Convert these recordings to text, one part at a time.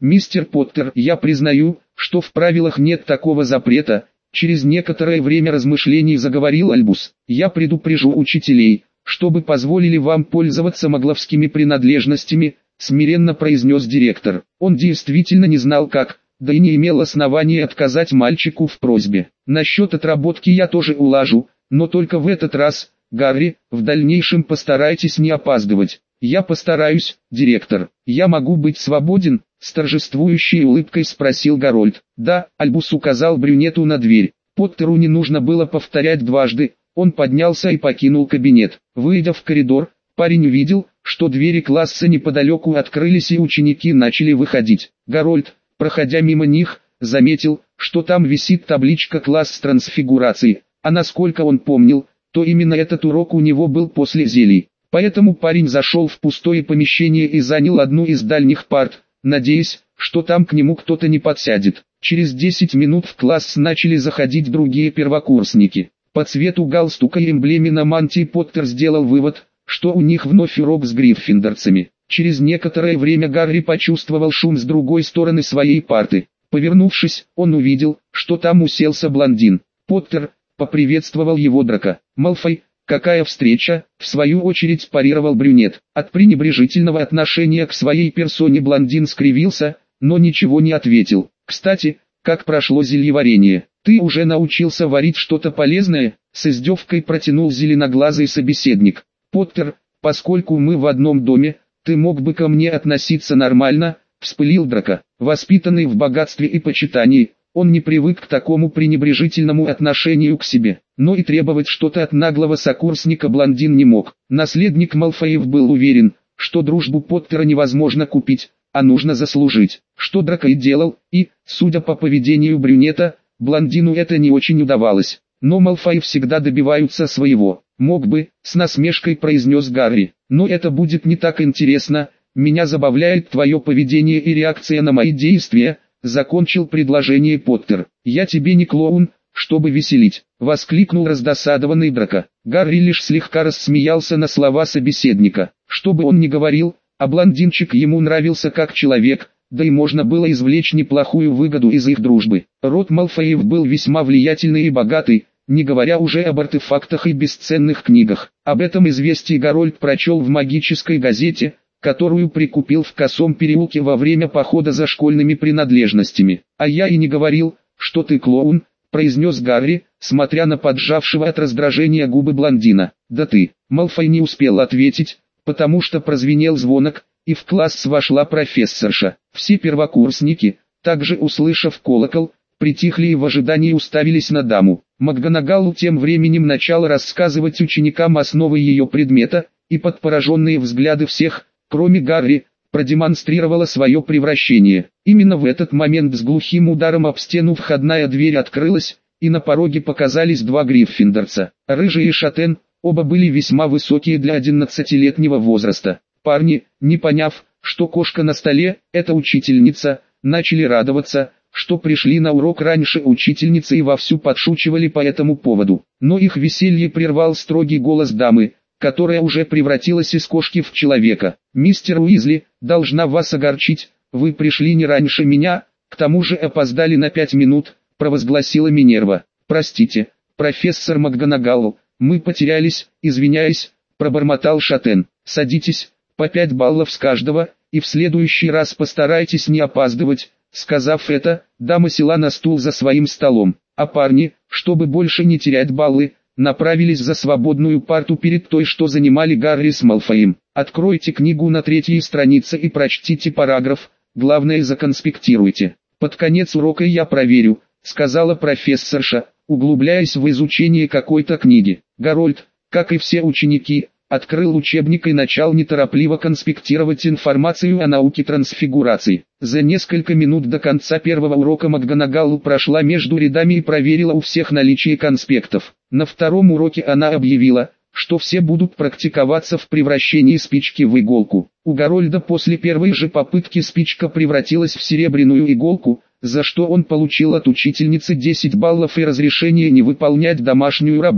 «Мистер Поттер, я признаю, что в правилах нет такого запрета», через некоторое время размышлений заговорил Альбус. «Я предупрежу учителей, чтобы позволили вам пользоваться магловскими принадлежностями», смиренно произнес директор. Он действительно не знал как, да и не имел основания отказать мальчику в просьбе. «Насчет отработки я тоже улажу, но только в этот раз, Гарри, в дальнейшем постарайтесь не опаздывать». «Я постараюсь, директор. Я могу быть свободен?» С торжествующей улыбкой спросил Гарольд. «Да», Альбус указал брюнету на дверь. Поттеру не нужно было повторять дважды, он поднялся и покинул кабинет. Выйдя в коридор, парень увидел, что двери класса неподалеку открылись и ученики начали выходить. Гарольд, проходя мимо них, заметил, что там висит табличка «Класс трансфигурации», а насколько он помнил, то именно этот урок у него был после зелий. Поэтому парень зашел в пустое помещение и занял одну из дальних парт, надеясь, что там к нему кто-то не подсядет. Через 10 минут в класс начали заходить другие первокурсники. По цвету галстука и эмблеме на мантии Поттер сделал вывод, что у них вновь урок с гриффиндорцами. Через некоторое время Гарри почувствовал шум с другой стороны своей парты. Повернувшись, он увидел, что там уселся блондин. Поттер поприветствовал его Драко. «Малфой, какая встреча!» В свою очередь парировал брюнет. От пренебрежительного отношения к своей персоне блондин скривился, но ничего не ответил. «Кстати, как прошло зельеварение? Ты уже научился варить что-то полезное?» С издевкой протянул зеленоглазый собеседник. «Поттер, поскольку мы в одном доме, ты мог бы ко мне относиться нормально», вспылил Драко. Воспитанный в богатстве и почитании, он не привык к такому пренебрежительному отношению к себе, но и требовать что-то от наглого сокурсника блондин не мог. Наследник Малфоев был уверен, что дружбу Поттера невозможно купить, а нужно заслужить, что Драко и делал, и, судя по поведению брюнета, блондину это не очень удавалось. Но Малфои всегда добиваются своего. «Мог бы», с насмешкой произнес Гарри, «но это будет не так интересно, меня забавляет твое поведение и реакция на мои действия», закончил предложение Поттер. «Я тебе не клоун, чтобы веселить», воскликнул раздосадованный Драко. Гарри лишь слегка рассмеялся на слова собеседника. Что бы он ни говорил, а блондинчик ему нравился как человек, да и можно было извлечь неплохую выгоду из их дружбы. Род Малфоев был весьма влиятельный и богатый, не говоря уже об артефактах и бесценных книгах. Об этом известие Гарольд прочел в магической газете, которую прикупил в Косом переулке во время похода за школьными принадлежностями. «А я и не говорил, что ты клоун», произнес Гарри, смотря на поджавшего от раздражения губы блондина. «Да ты». Малфой не успел ответить, потому что прозвенел звонок, и в класс вошла профессорша. Все первокурсники, также услышав колокол, притихли и в ожидании уставились на даму. МакГонагал тем временем начала рассказывать ученикам основы ее предмета, и под пораженные взгляды всех, кроме Гарри, продемонстрировала свое превращение. Именно в этот момент с глухим ударом об стену входная дверь открылась, и на пороге показались два гриффиндорца. Рыжий и Шатен, оба были весьма высокие для 11-летнего возраста. Парни, не поняв, что кошка на столе – это учительница, начали радоваться, что пришли на урок раньше учительницы и вовсю подшучивали по этому поводу. Но их веселье прервал строгий голос дамы, которая уже превратилась из кошки в человека. «Мистер Уизли, должна вас огорчить, вы пришли не раньше меня, к тому же опоздали на 5 минут», провозгласила Минерва. «Простите, профессор МакГонагал, мы потерялись, извиняюсь», пробормотал Шатен. «Садитесь, по 5 баллов с каждого, и в следующий раз постарайтесь не опаздывать». Сказав это, дама села на стул за своим столом, а парни, чтобы больше не терять баллы, направились за свободную парту перед той, что занимали Гарри с Малфоем. «Откройте книгу на 3-й странице и прочтите параграф, главное законспектируйте. Под конец урока я проверю», сказала профессорша, углубляясь в изучение какой-то книги. Гарольд, как и все ученики, открыл учебник и начал неторопливо конспектировать информацию о науке трансфигурации. За несколько минут до конца первого урока МакГонагал прошла между рядами и проверила у всех наличие конспектов. На втором уроке она объявила, что все будут практиковаться в превращении спички в иголку. У Гарольда после первой же попытки спичка превратилась в серебряную иголку, за что он получил от учительницы 10 баллов и разрешение не выполнять домашнюю работу.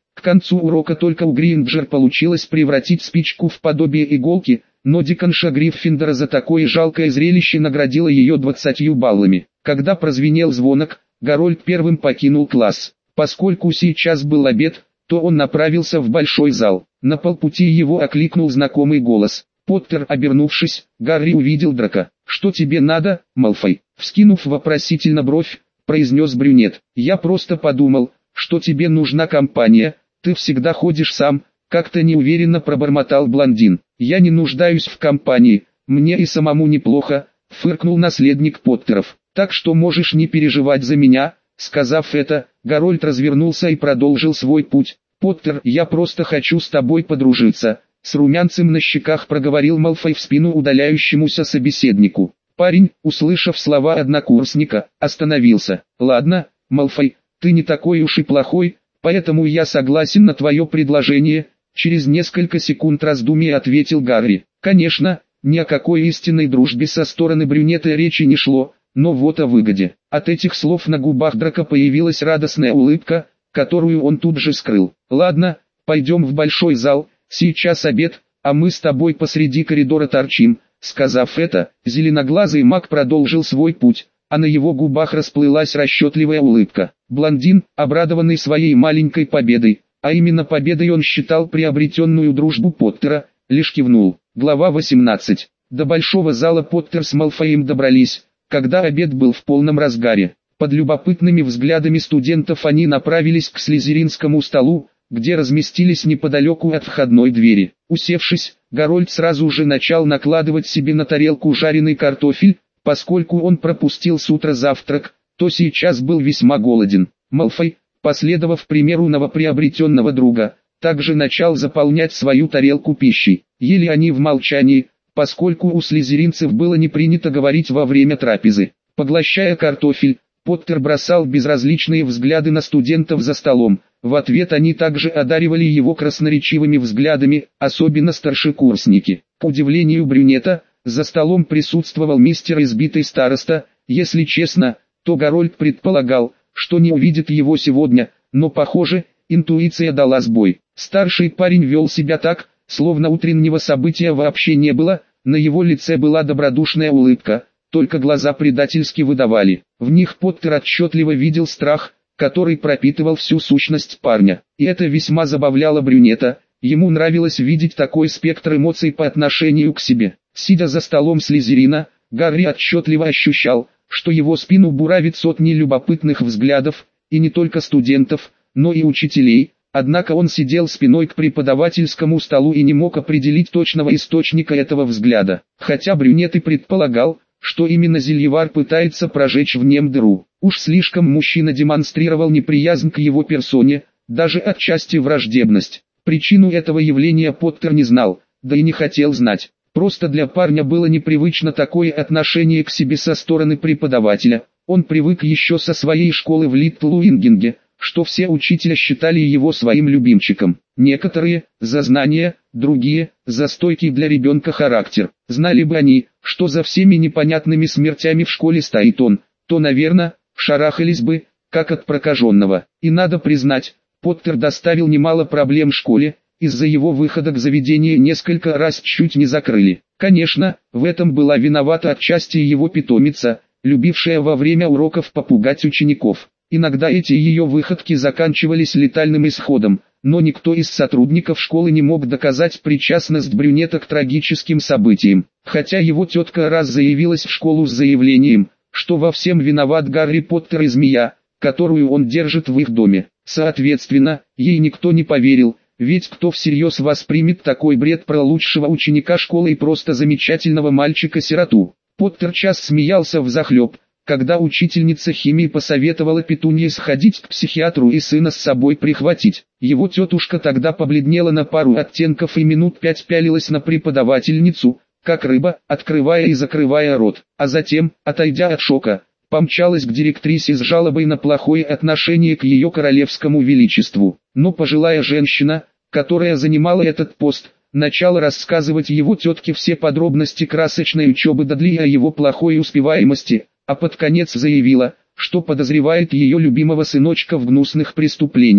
К концу урока только у Гринджер получилось превратить спичку в подобие иголки, но деканша Гриффиндора за такое жалкое зрелище наградила ее 20 баллами. Когда прозвенел звонок, Гарольд первым покинул класс. Поскольку сейчас был обед, то он направился в большой зал. На полпути его окликнул знакомый голос. Поттер, обернувшись, Гарри увидел Драко. «Что тебе надо, Малфой?» Вскинув вопросительно бровь, произнес брюнет. «Я просто подумал, что тебе нужна компания, ты всегда ходишь сам», как-то неуверенно пробормотал блондин. «Я не нуждаюсь в компании, мне и самому неплохо», фыркнул наследник Поттеров. «Так что можешь не переживать за меня». Сказав это, Гарольд развернулся и продолжил свой путь. «Поттер, я просто хочу с тобой подружиться», с румянцем на щеках проговорил Малфой в спину удаляющемуся собеседнику. Парень, услышав слова однокурсника, остановился. «Ладно, Малфой, ты не такой уж и плохой, поэтому я согласен на твое предложение», через несколько секунд раздумий ответил Гарри. Конечно, ни о какой истинной дружбе со стороны брюнета речи не шло, но вот о выгоде. От этих слов на губах Драко появилась радостная улыбка, которую он тут же скрыл. «Ладно, пойдем в большой зал, сейчас обед, а мы с тобой посреди коридора торчим». Сказав это, зеленоглазый маг продолжил свой путь, а на его губах расплылась расчетливая улыбка. Блондин, обрадованный своей маленькой победой, а именно победой он считал приобретенную дружбу Поттера, лишь кивнул. Глава 18. До большого зала Поттер с Малфоем добрались, когда обед был в полном разгаре. Под любопытными взглядами студентов они направились к слизеринскому столу, где разместились неподалеку от входной двери. Усевшись, Гарольд сразу же начал накладывать себе на тарелку жареный картофель, поскольку он пропустил с утра завтрак, то сейчас был весьма голоден. Малфой, последовав примеру новоприобретенного друга, также начал заполнять свою тарелку пищей. Ели они в молчании, поскольку у слизеринцев было не принято говорить во время трапезы. Поглощая картофель, Поттер бросал безразличные взгляды на студентов за столом. В ответ они также одаривали его красноречивыми взглядами, особенно старшекурсники. К удивлению брюнета, за столом присутствовал мистер избитый староста. Если честно, то Гарольд предполагал, что не увидит его сегодня, но похоже, интуиция дала сбой. Старший парень вел себя так, словно утреннего события вообще не было, на его лице была добродушная улыбка, только глаза предательски выдавали. В них Поттер отчетливо видел страх, который пропитывал всю сущность парня. И это весьма забавляло брюнета, ему нравилось видеть такой спектр эмоций по отношению к себе. Сидя за столом Слизерина, Гарри отчетливо ощущал, что его спину буравит сотни любопытных взглядов, и не только студентов, но и учителей. Однако он сидел спиной к преподавательскому столу и не мог определить точного источника этого взгляда. Хотя брюнет и предполагал, что именно Зельевар пытается прожечь в нем дыру. Уж слишком мужчина демонстрировал неприязнь к его персоне, даже отчасти враждебность. Причину этого явления Поттер не знал, да и не хотел знать. Просто для парня было непривычно такое отношение к себе со стороны преподавателя. Он привык еще со своей школы в Литтл-Уингинге, что все учителя считали его своим любимчиком. Некоторые – за знания, другие – за стойкий для ребенка характер. Знали бы они, что за всеми непонятными смертями в школе стоит он, то, наверное, шарахались бы, как от прокаженного. И надо признать, Поттер доставил немало проблем в школе, из-за его выхода к заведению несколько раз чуть не закрыли. Конечно, в этом была виновата отчасти его питомица, любившая во время уроков попугать учеников. Иногда эти ее выходки заканчивались летальным исходом, но никто из сотрудников школы не мог доказать причастность брюнета к трагическим событиям. Хотя его тетка раз заявилась в школу с заявлением, что во всем виноват Гарри Поттер и змея, которую он держит в их доме. Соответственно, ей никто не поверил, ведь кто всерьез воспримет такой бред про лучшего ученика школы и просто замечательного мальчика-сироту. Поттер час смеялся взахлеб, когда учительница химии посоветовала Петунье сходить к психиатру и сына с собой прихватить. Его тетушка тогда побледнела на пару оттенков и минут 5 пялилась на преподавательницу, как рыба, открывая и закрывая рот, а затем, отойдя от шока, помчалась к директрисе с жалобой на плохое отношение к ее королевскому величеству. Но пожилая женщина, которая занимала этот пост, начала рассказывать его тетке все подробности красочной учебы Дадли о его плохой успеваемости, а под конец заявила, что подозревает ее любимого сыночка в гнусных преступлениях.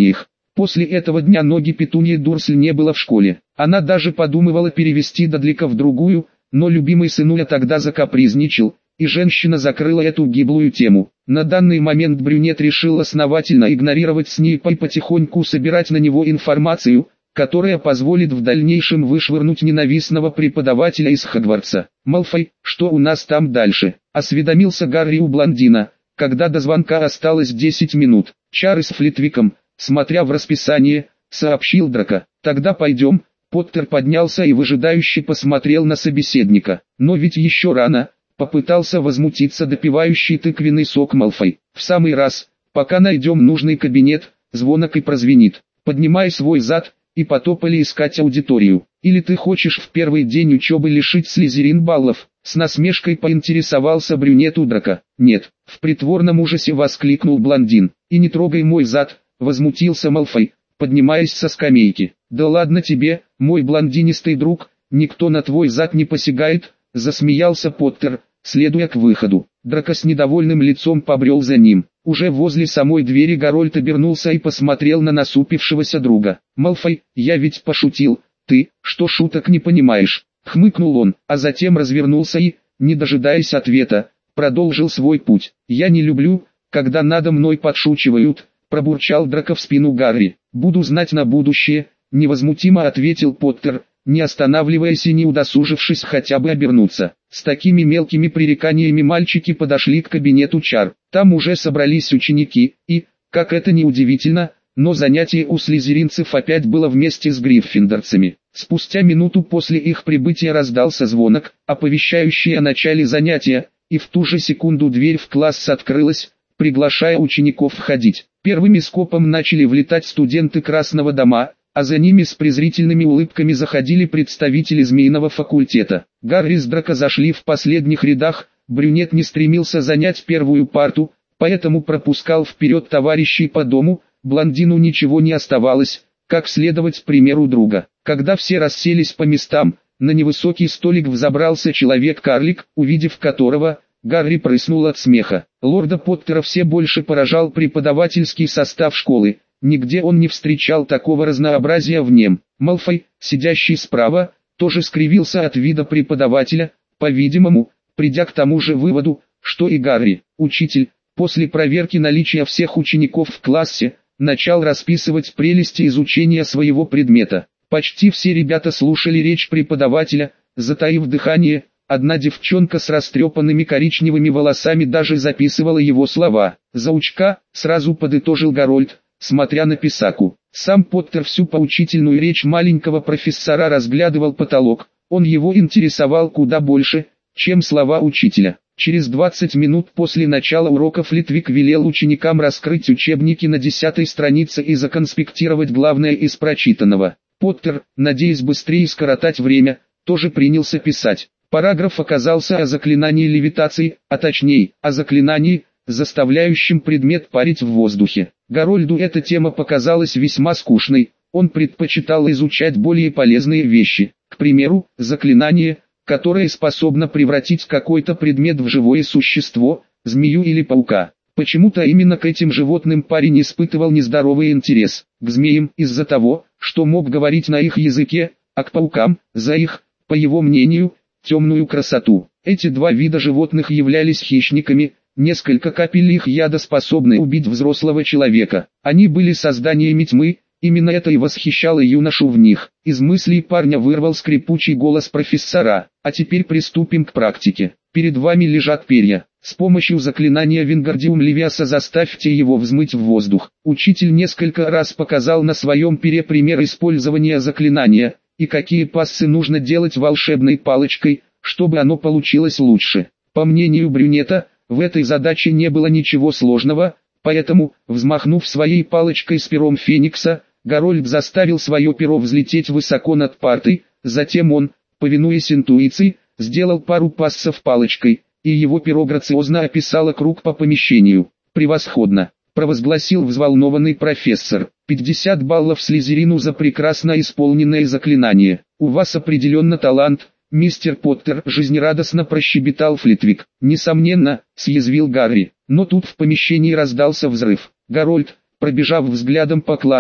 После этого дня ноги Петуньи Дурсль не было в школе. Она даже подумывала перевести Дадлика в другую, но любимый сынуля тогда закапризничал, и женщина закрыла эту гиблую тему. На данный момент брюнет решил основательно игнорировать Снейпа и потихоньку собирать на него информацию, которая позволит в дальнейшем вышвырнуть ненавистного преподавателя из Хогвартса. «Малфой, что у нас там дальше?» – осведомился Гарри у блондина, когда до звонка осталось 10 минут. «Чары с Флитвиком», смотря в расписание, сообщил Драко. «Тогда пойдем». Поттер поднялся и выжидающе посмотрел на собеседника. «Но ведь еще рано», — попытался возмутиться допивающий тыквенный сок Малфой. «В самый раз, пока найдем нужный кабинет, звонок и прозвенит. Поднимай свой зад», и потопали искать аудиторию. «Или ты хочешь в первый день учебы лишить Слизерин баллов?» С насмешкой поинтересовался брюнет у Драко. «Нет», — в притворном ужасе воскликнул блондин. «И не трогай мой зад», — возмутился Малфой, поднимаясь со скамейки. «Да ладно тебе, мой блондинистый друг, никто на твой зад не посягает», — засмеялся Поттер, следуя к выходу. Драко с недовольным лицом побрел за ним. Уже возле самой двери Гарольд обернулся и посмотрел на насупившегося друга. «Малфой, я ведь пошутил, ты, что шуток не понимаешь?» — хмыкнул он, а затем развернулся и, не дожидаясь ответа, продолжил свой путь. «Я не люблю, когда надо мной подшучивают», — пробурчал Драко в спину Гарри. «Буду знать на будущее», — невозмутимо ответил Поттер, не останавливаясь и не удосужившись хотя бы обернуться. С такими мелкими пререканиями мальчики подошли к кабинету чар. Там уже собрались ученики, и, как это ни удивительно, но занятие у слизеринцев опять было вместе с гриффиндорцами. Спустя минуту после их прибытия раздался звонок, оповещающий о начале занятия, и в ту же секунду дверь в класс открылась, приглашая учеников входить. Первыми скопом начали влетать студенты Красного дома, а за ними с презрительными улыбками заходили представители Змеиного факультета. Гарри с Драко зашли в последних рядах, брюнет не стремился занять первую парту, поэтому пропускал вперед товарищей по дому, блондину ничего не оставалось, как следовать примеру друга. Когда все расселись по местам, на невысокий столик взобрался человек-карлик, увидев которого, Гарри прыснул от смеха. Лорда Поттера все больше поражал преподавательский состав школы. Нигде он не встречал такого разнообразия в нем. Малфой, сидящий справа, тоже скривился от вида преподавателя, по-видимому, придя к тому же выводу, что и Гарри. Учитель, после проверки наличия всех учеников в классе, начал расписывать прелести изучения своего предмета. Почти все ребята слушали речь преподавателя, затаив дыхание. Одна девчонка с растрепанными коричневыми волосами даже записывала его слова. «Заучка», сразу подытожил Гарольд, смотря на Писаку. Сам Поттер всю поучительную речь маленького профессора разглядывал потолок. Он его интересовал куда больше, чем слова учителя. Через 20 минут после начала урока Флитвик велел ученикам раскрыть учебники на 10-й странице и законспектировать главное из прочитанного. Поттер, надеясь быстрее скоротать время, тоже принялся писать. Параграф оказался о заклинании левитации, а точнее, о заклинании, заставляющем предмет парить в воздухе. Гарольду эта тема показалась весьма скучной, он предпочитал изучать более полезные вещи, к примеру, заклинание, которое способно превратить какой-то предмет в живое существо, змею или паука. Почему-то именно к этим животным парень испытывал нездоровый интерес, к змеям из-за того, что мог говорить на их языке, а к паукам, за их, по его мнению, темную красоту. Эти два вида животных являлись хищниками, несколько капель их яда способны убить взрослого человека. Они были созданиями тьмы, именно это и восхищало юношу в них. Из мыслей парня вырвал скрипучий голос профессора. А теперь приступим к практике. Перед вами лежат перья. С помощью заклинания Вингардиум Левиаса заставьте его взмыть в воздух. Учитель несколько раз показал на своем пере пример использования заклинания, и какие пассы нужно делать волшебной палочкой, чтобы оно получилось лучше. По мнению брюнета, в этой задаче не было ничего сложного, поэтому, взмахнув своей палочкой с пером Феникса, Гарольд заставил свое перо взлететь высоко над партой, затем он, повинуясь интуиции, сделал пару пассов палочкой, и его перо грациозно описало круг по помещению. «Превосходно!» — провозгласил взволнованный профессор. 50 баллов Слизерину за прекрасно исполненное заклинание. «У вас определенно талант, мистер Поттер», — жизнерадостно прощебетал Флитвик. «Несомненно», — съязвил Гарри. Но тут в помещении раздался взрыв. Гарольд, пробежав взглядом по классу,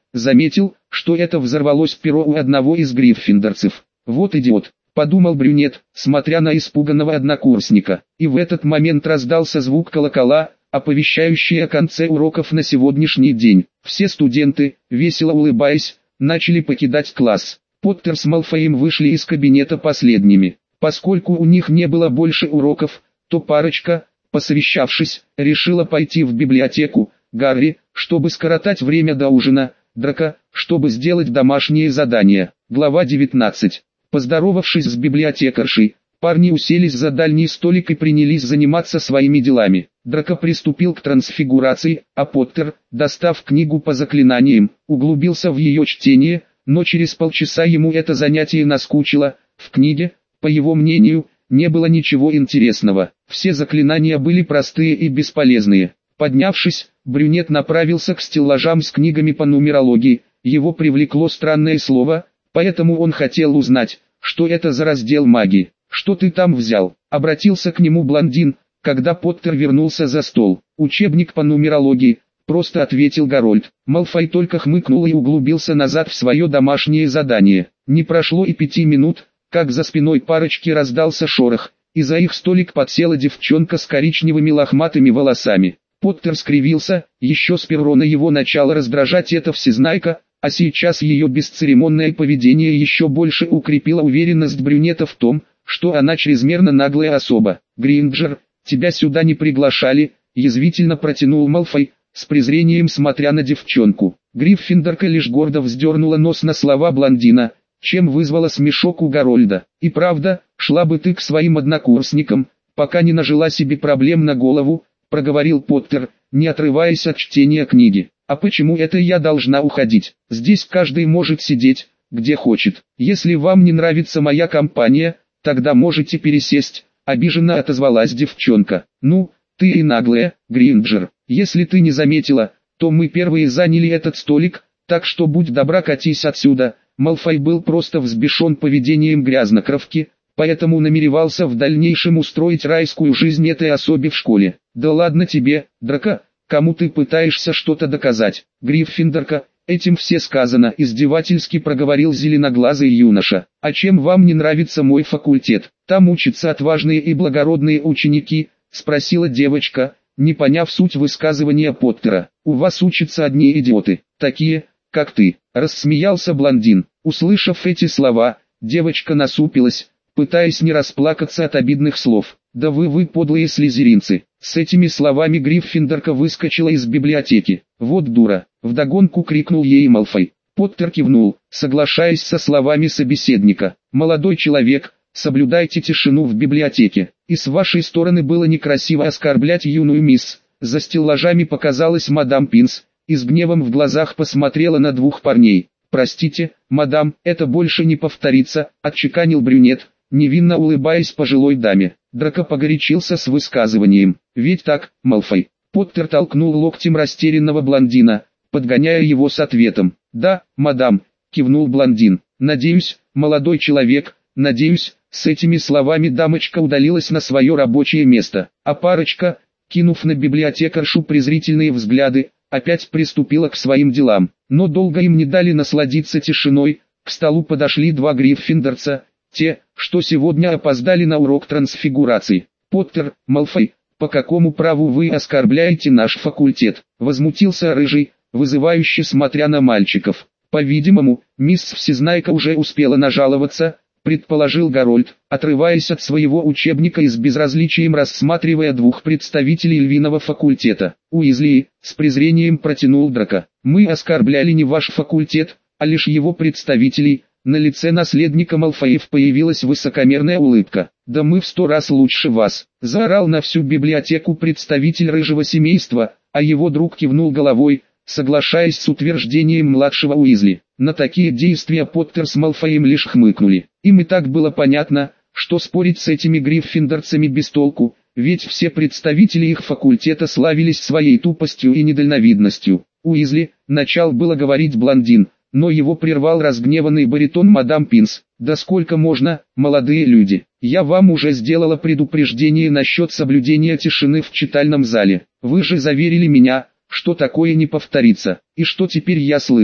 заметил, что это взорвалось перо у одного из гриффиндорцев. «Вот идиот», — подумал брюнет, смотря на испуганного однокурсника. И в этот момент раздался звук колокола, оповещающий о конце уроков на сегодняшний день. Все студенты, весело улыбаясь, начали покидать класс. Поттер с Малфоем вышли из кабинета последними. Поскольку у них не было больше уроков, то парочка, посовещавшись, решила пойти в библиотеку. Гарри, чтобы скоротать время до ужина, Драко, чтобы сделать домашние задания. Глава 19. Поздоровавшись с библиотекаршей, парни уселись за дальний столик и принялись заниматься своими делами. Драко приступил к трансфигурации, а Поттер, достав книгу по заклинаниям, углубился в ее чтение, но через полчаса ему это занятие наскучило. В книге, по его мнению, не было ничего интересного. Все заклинания были простые и бесполезные. Поднявшись, брюнет направился к стеллажам с книгами по нумерологии. Его привлекло странное слово, поэтому он хотел узнать, что это за раздел магии. «Что ты там взял?» — обратился к нему блондин, когда Поттер вернулся за стол. «Учебник по нумерологии», — просто ответил Гарольд. Малфой только хмыкнул и углубился назад в свое домашнее задание. Не прошло и 5 минут, как за спиной парочки раздался шорох, и за их столик подсела девчонка с коричневыми лохматыми волосами. Поттер скривился, еще сперва его начало раздражать эта всезнайка, а сейчас ее бесцеремонное поведение еще больше укрепило уверенность брюнета в том, что она чрезмерно наглая особа. «Гринджер, тебя сюда не приглашали», — язвительно протянул Малфой, с презрением смотря на девчонку. Гриффиндорка лишь гордо вздернула нос на слова блондина, чем вызвала смешок у Гарольда. «И правда, шла бы ты к своим однокурсникам, пока не нажила себе проблем на голову», — проговорил Поттер, не отрываясь от чтения книги. «А почему это я должна уходить? Здесь каждый может сидеть, где хочет. Если вам не нравится моя компания, тогда можете пересесть», — обиженно отозвалась девчонка. «Ну, ты и наглая, Гринджер. Если ты не заметила, то мы первые заняли этот столик, так что будь добра, катись отсюда». Малфой был просто взбешен поведением грязнокровки, поэтому намеревался в дальнейшем устроить райскую жизнь этой особе в школе. «Да ладно тебе, Драко, кому ты пытаешься что-то доказать?» «Гриффиндорка, этим все сказано», — издевательски проговорил зеленоглазый юноша. «А чем вам не нравится мой факультет? Там учатся отважные и благородные ученики», — спросила девочка, не поняв суть высказывания Поттера. «У вас учатся одни идиоты, такие, как ты», — рассмеялся блондин. Услышав эти слова, девочка насупилась, пытаясь не расплакаться от обидных слов. «Да вы подлые слизеринцы!» С этими словами Гриффиндорка выскочила из библиотеки. «Вот дура!» — вдогонку крикнул ей Малфой. Поттер кивнул, соглашаясь со словами собеседника. «Молодой человек, соблюдайте тишину в библиотеке. И с вашей стороны было некрасиво оскорблять юную мисс». За стеллажами показалась мадам Пинс, и с гневом в глазах посмотрела на двух парней. «Простите, мадам, это больше не повторится», — отчеканил брюнет, невинно улыбаясь пожилой даме. Драко погорячился с высказыванием. «Ведь так, Малфой?» Поттер толкнул локтем растерянного блондина, подгоняя его с ответом. «Да, мадам», — кивнул блондин. «Надеюсь, молодой человек, надеюсь». С этими словами дамочка удалилась на свое рабочее место, а парочка, кинув на библиотекаршу презрительные взгляды, опять приступила к своим делам. Но долго им не дали насладиться тишиной. К столу подошли два гриффиндорца, те, что сегодня опоздали на урок трансфигурации. «Поттер, Малфой, по какому праву вы оскорбляете наш факультет?» — возмутился Рыжий, вызывающе смотря на мальчиков. «По-видимому, мисс Всезнайка уже успела нажаловаться», — предположил Гарольд, отрываясь от своего учебника и с безразличием рассматривая двух представителей львиного факультета. «Уизли», — с презрением протянул Драко. «Мы оскорбляли не ваш факультет, а лишь его представителей». На лице наследника Малфоев появилась высокомерная улыбка. «Да мы в 100 раз лучше вас», — заорал на всю библиотеку представитель рыжего семейства, а его друг кивнул головой, соглашаясь с утверждением младшего Уизли. На такие действия Поттер с Малфоем лишь хмыкнули. Им и так было понятно, что спорить с этими гриффиндорцами без толку, ведь все представители их факультета славились своей тупостью и недальновидностью. «Уизли», — начал было говорить блондин, но его прервал разгневанный баритон мадам Пинс. «Да сколько можно, молодые люди? Я вам уже сделала предупреждение насчет соблюдения тишины в читальном зале. Вы же заверили меня, что такое не повторится. И что теперь я слышу?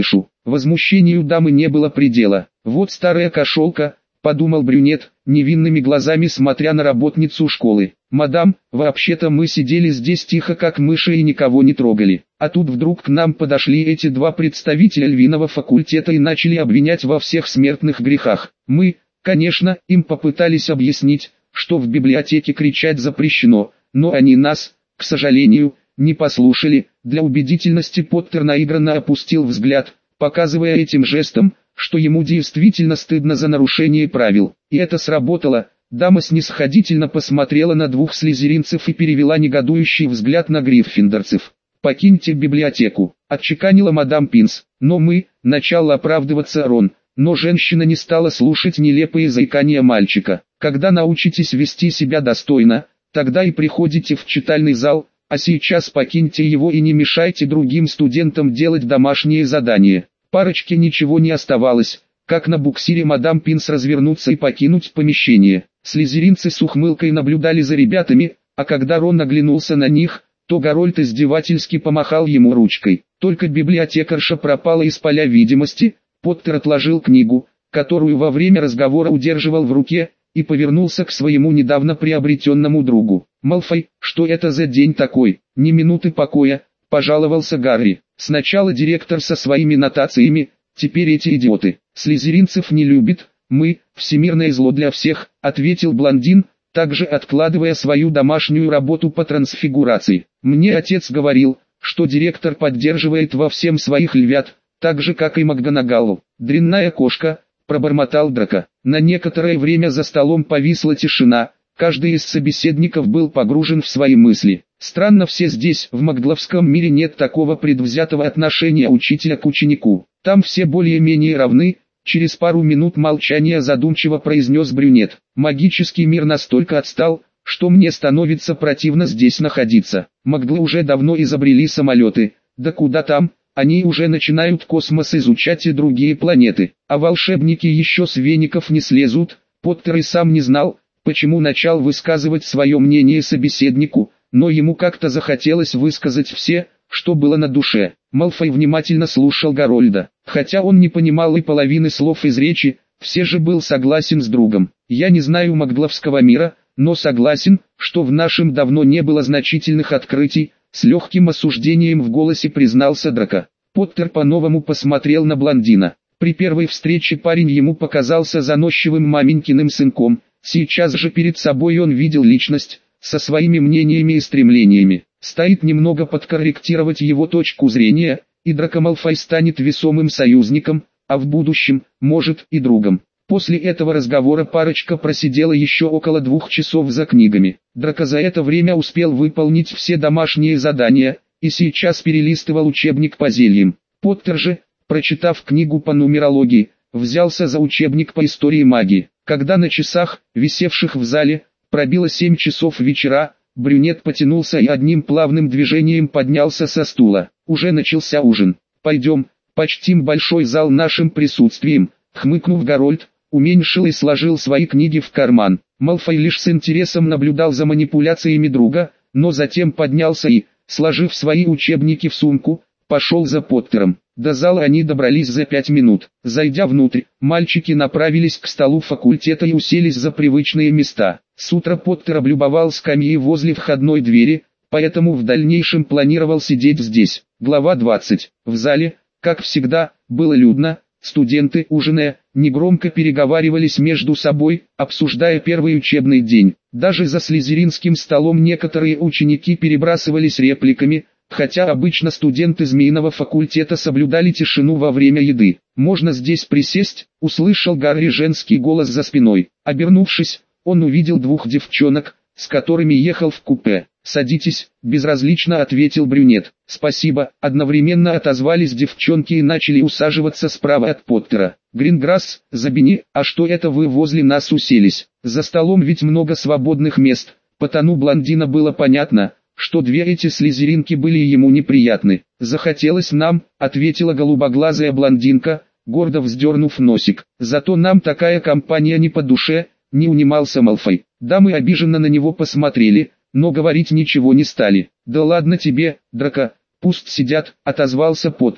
Возмущению дамы не было предела. «Вот старая кошелка», — подумал брюнет, невинными глазами смотря на работницу школы. «Мадам, вообще-то мы сидели здесь тихо как мыши и никого не трогали. А тут вдруг к нам подошли эти два представителя львиного факультета и начали обвинять во всех смертных грехах. Мы, конечно, им попытались объяснить, что в библиотеке кричать запрещено, но они нас, к сожалению, не послушали». Для убедительности Поттер наигранно опустил взгляд, показывая этим жестом, что ему действительно стыдно за нарушение правил. И это сработало. Дама снисходительно посмотрела на двух слизеринцев и перевела негодующий взгляд на гриффиндорцев. «Покиньте библиотеку», — отчеканила мадам Пинс. «Но мы», — начал оправдываться Рон, но женщина не стала слушать нелепые заикания мальчика. «Когда научитесь вести себя достойно, тогда и приходите в читальный зал, а сейчас покиньте его и не мешайте другим студентам делать домашние задания». Парочке ничего не оставалось, как на буксире мадам Пинс развернуться и покинуть помещение. Слизеринцы с ухмылкой наблюдали за ребятами, а когда Рон оглянулся на них, то Гарольд издевательски помахал ему ручкой. Только библиотекарша пропала из поля видимости. Поттер отложил книгу, которую во время разговора удерживал в руке, и повернулся к своему недавно приобретенному другу. «Малфой, что это за день такой? Ни минуты покоя», — пожаловался Гарри. «Сначала директор со своими нотациями, теперь эти идиоты. Слизеринцев не любит, мы — всемирное зло для всех», — ответил блондин, также откладывая свою домашнюю работу по трансфигурации. «Мне отец говорил, что директор поддерживает во всем своих львят, так же как и МакГонагалл». «Дрянная кошка», — пробормотал Драко. На некоторое время за столом повисла тишина, каждый из собеседников был погружен в свои мысли. Странно, все здесь, в Макгловском мире, нет такого предвзятого отношения учителя к ученику. Там все более-менее равны. Через пару минут молчания задумчиво произнес брюнет. «Магический мир настолько отстал, что мне становится противно здесь находиться. Макглы уже давно изобрели самолеты, да куда там, они уже начинают космос изучать и другие планеты, а волшебники еще с веников не слезут». Поттер и сам не знал, почему начал высказывать свое мнение собеседнику, но ему как-то захотелось высказать все, что было на душе. Малфой внимательно слушал Гарольда. Хотя он не понимал и половины слов из речи, все же был согласен с другом. «Я не знаю Макгловского мира, но согласен, что в нашем давно не было значительных открытий», — с легким осуждением в голосе признался Драко. Поттер по-новому посмотрел на блондина. При первой встрече парень ему показался заносчивым маменькиным сынком, сейчас же перед собой он видел личность, со своими мнениями и стремлениями. Стоит немного подкорректировать его точку зрения, и Драко Малфой станет весомым союзником, а в будущем, может, и другом. После этого разговора парочка просидела еще около 2 часов за книгами. Драко за это время успел выполнить все домашние задания, и сейчас перелистывал учебник по зельям. Поттер же, прочитав книгу по нумерологии, взялся за учебник по истории магии. Когда на часах, висевших в зале, пробило 7 часов вечера, брюнет потянулся и одним плавным движением поднялся со стула. «Уже начался ужин. Пойдем, почтим большой зал нашим присутствием», — хмыкнув, Гарольд уменьшил и сложил свои книги в карман. Малфой лишь с интересом наблюдал за манипуляциями друга, но затем поднялся и, сложив свои учебники в сумку, пошел за Поттером. До зала они добрались за 5 минут. Зайдя внутрь, мальчики направились к столу факультета и уселись за привычные места. С утра Поттер облюбовал скамьи возле входной двери, поэтому в дальнейшем планировал сидеть здесь. Глава 20. В зале, как всегда, было людно. Студенты, ужиная, негромко переговаривались между собой, обсуждая первый учебный день. Даже за слизеринским столом некоторые ученики перебрасывались репликами, хотя обычно студенты Змеиного факультета соблюдали тишину во время еды. «Можно здесь присесть?» — услышал Гарри женский голос за спиной. Обернувшись, он увидел 2 девчонок, с которыми ехал в купе. «Садитесь», — безразлично ответил брюнет. «Спасибо», — одновременно отозвались девчонки и начали усаживаться справа от Поттера. «Гринграсс, Забини, а что это вы возле нас уселись? За столом ведь много свободных мест». По тону блондина было понятно, что 2 эти слизеринки были ему неприятны. «Захотелось нам», — ответила голубоглазая блондинка, гордо вздернув носик. «Зато нам такая компания не по душе», — не унимался Малфой. Дамы обиженно на него посмотрели, но говорить ничего не стали. «Да ладно тебе, Драко, пусть сидят», — отозвался Поттер.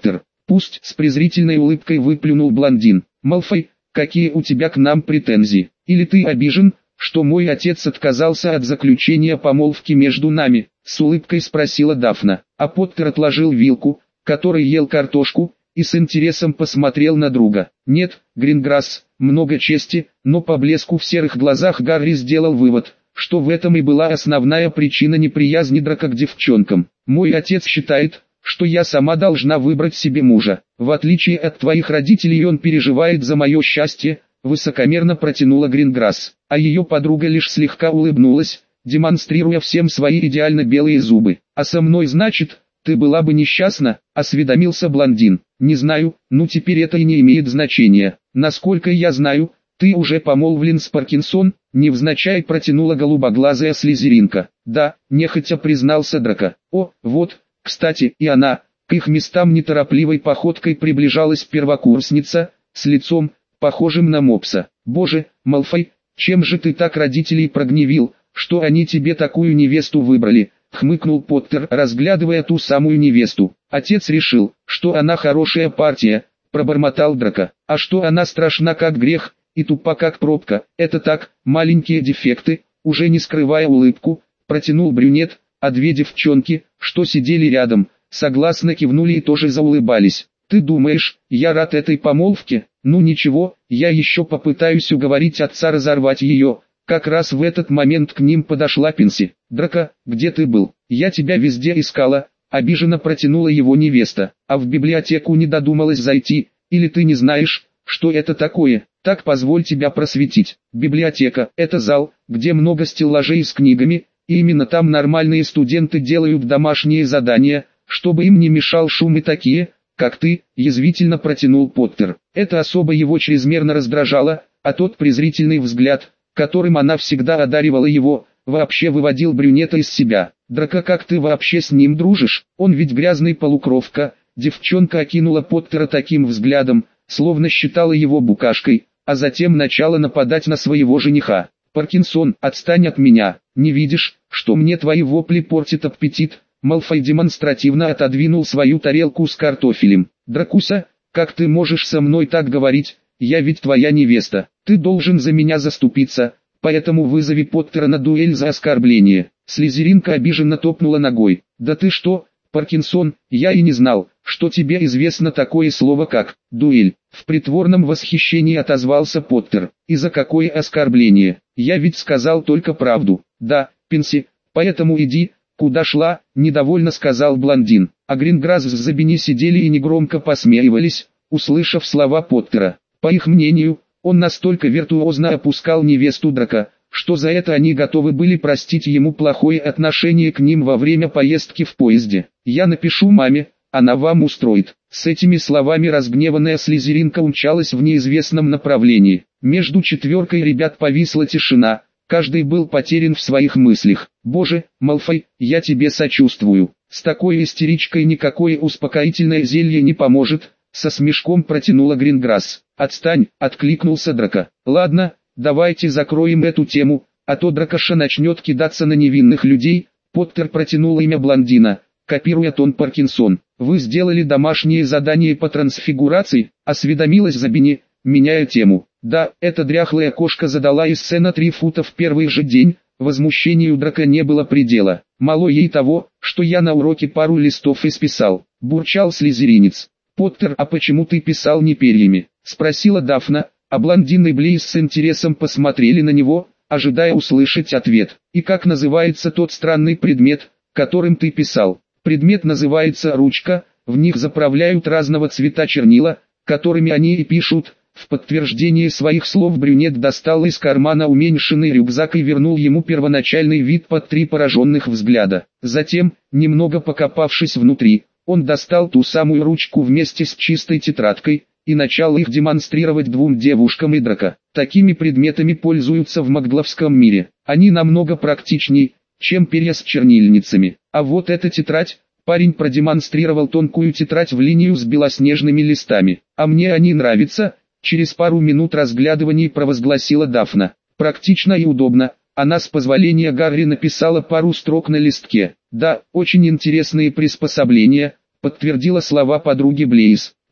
Пусть с презрительной улыбкой выплюнул блондин. Малфой, какие у тебя к нам претензии? Или ты обижен, что мой отец отказался от заключения помолвки между нами? С улыбкой спросила Дафна. А Поттер отложил вилку, который ел картошку, и с интересом посмотрел на друга. Нет, Гринграсс, много чести, но по блеску в серых глазах Гарри сделал вывод, что в этом и была основная причина неприязни Драка к девчонкам. Мой отец считает, что я сама должна выбрать себе мужа. В отличие от твоих родителей он переживает за мое счастье, высокомерно протянула Гринграсс. А ее подруга лишь слегка улыбнулась, демонстрируя всем свои идеально белые зубы. А со мной, значит, ты была бы несчастна, осведомился блондин. Не знаю, ну теперь это и не имеет значения. Насколько я знаю, ты уже помолвлен с Паркинсон, невзначай протянула голубоглазая слизеринка. Да, нехотя признался Драко. О, вот, кстати, и она. К их местам неторопливой походкой приближалась первокурсница, с лицом, похожим на мопса. Боже, Малфой, чем же ты так родителей прогневил, что они тебе такую невесту выбрали? Хмыкнул Поттер, разглядывая ту самую невесту. Отец решил, что она хорошая партия, пробормотал Драко. А что она страшна как грех, и тупа как пробка, это так, маленькие дефекты, уже не скрывая улыбку, протянул брюнет, а две девчонки, что сидели рядом, согласно кивнули и тоже заулыбались. Ты думаешь, я рад этой помолвке? Ну ничего, я еще попытаюсь уговорить отца разорвать ее. Как раз в этот момент к ним подошла Пинси. Драко, где ты был? Я тебя везде искала, обиженно протянула его невеста. А в библиотеку не додумалась зайти, или ты не знаешь, что это такое? Так позволь тебя просветить. Библиотека – это зал, где много стеллажей с книгами, и именно там нормальные студенты делают домашние задания, чтобы им не мешал шум, и такие, как ты, язвительно протянул Поттер. Это особо его чрезмерно раздражало, а тот презрительный взгляд, которым она всегда одаривала его, вообще выводил брюнета из себя. Драко, как ты вообще с ним дружишь? Он ведь грязный полукровка. Девчонка окинула Поттера таким взглядом, словно считала его букашкой, а затем начала нападать на своего жениха. Паркинсон, отстань от меня, не видишь, что мне твои вопли портят аппетит? Малфой демонстративно отодвинул свою тарелку с картофелем. Дракуса, как ты можешь со мной так говорить? Я ведь твоя невеста, ты должен за меня заступиться, поэтому вызови Поттера на дуэль за оскорбление. Слизеринка обиженно топнула ногой. Да ты что, Паркинсон, я и не знал, что тебе известно такое слово как «дуэль». В притворном восхищении отозвался Поттер. И за какое оскорбление? Я ведь сказал только правду. Да, Пинси, поэтому иди, куда шла, недовольно сказал блондин. А Гринграсс с Забини сидели и негромко посмеивались, услышав слова Поттера. По их мнению, он настолько виртуозно опускал невесту Драко, что за это они готовы были простить ему плохое отношение к ним во время поездки в поезде. «Я напишу маме, она вам устроит». С этими словами разгневанная слизеринка умчалась в неизвестном направлении. Между четверкой ребят повисла тишина, каждый был потерян в своих мыслях. «Боже, Малфой, я тебе сочувствую. С такой истеричкой никакое успокоительное зелье не поможет», со смешком протянула Гринграсс. «Отстань», откликнулся Драко. «Ладно, давайте закроем эту тему, а то Дракоша начнет кидаться на невинных людей». Поттер протянул имя блондина, копируя тон Паркинсон. «Вы сделали домашнее задание по трансфигурации?» осведомилась Забини, меняя тему. «Да, эта дряхлая кошка задала из сцена 3 фута в первый же день». Возмущению Драко не было предела. «Мало ей того, что я на уроке пару листов исписал», бурчал слизеринец. «Поттер, а почему ты писал не перьями?» спросила Дафна, а блондин и Блейз с интересом посмотрели на него, ожидая услышать ответ. «И как называется тот странный предмет, которым ты писал?» «Предмет называется ручка, в них заправляют разного цвета чернила, которыми они и пишут». В подтверждение своих слов брюнет достал из кармана уменьшенный рюкзак и вернул ему первоначальный вид под 3 пораженных взгляда. Затем, немного покопавшись внутри, он достал ту самую ручку вместе с чистой тетрадкой и начал их демонстрировать 2 девушкам и Драко. Такими предметами пользуются в магловском мире. Они намного практичней, чем перья с чернильницами. А вот эта тетрадь, парень продемонстрировал тонкую тетрадь в линию с белоснежными листами. «А мне они нравятся», через пару минут разглядываний провозгласила Дафна. «Практично и удобно». Она с позволения Гарри написала пару строк на листке. «Да, очень интересные приспособления», подтвердила слова подруги Блейз.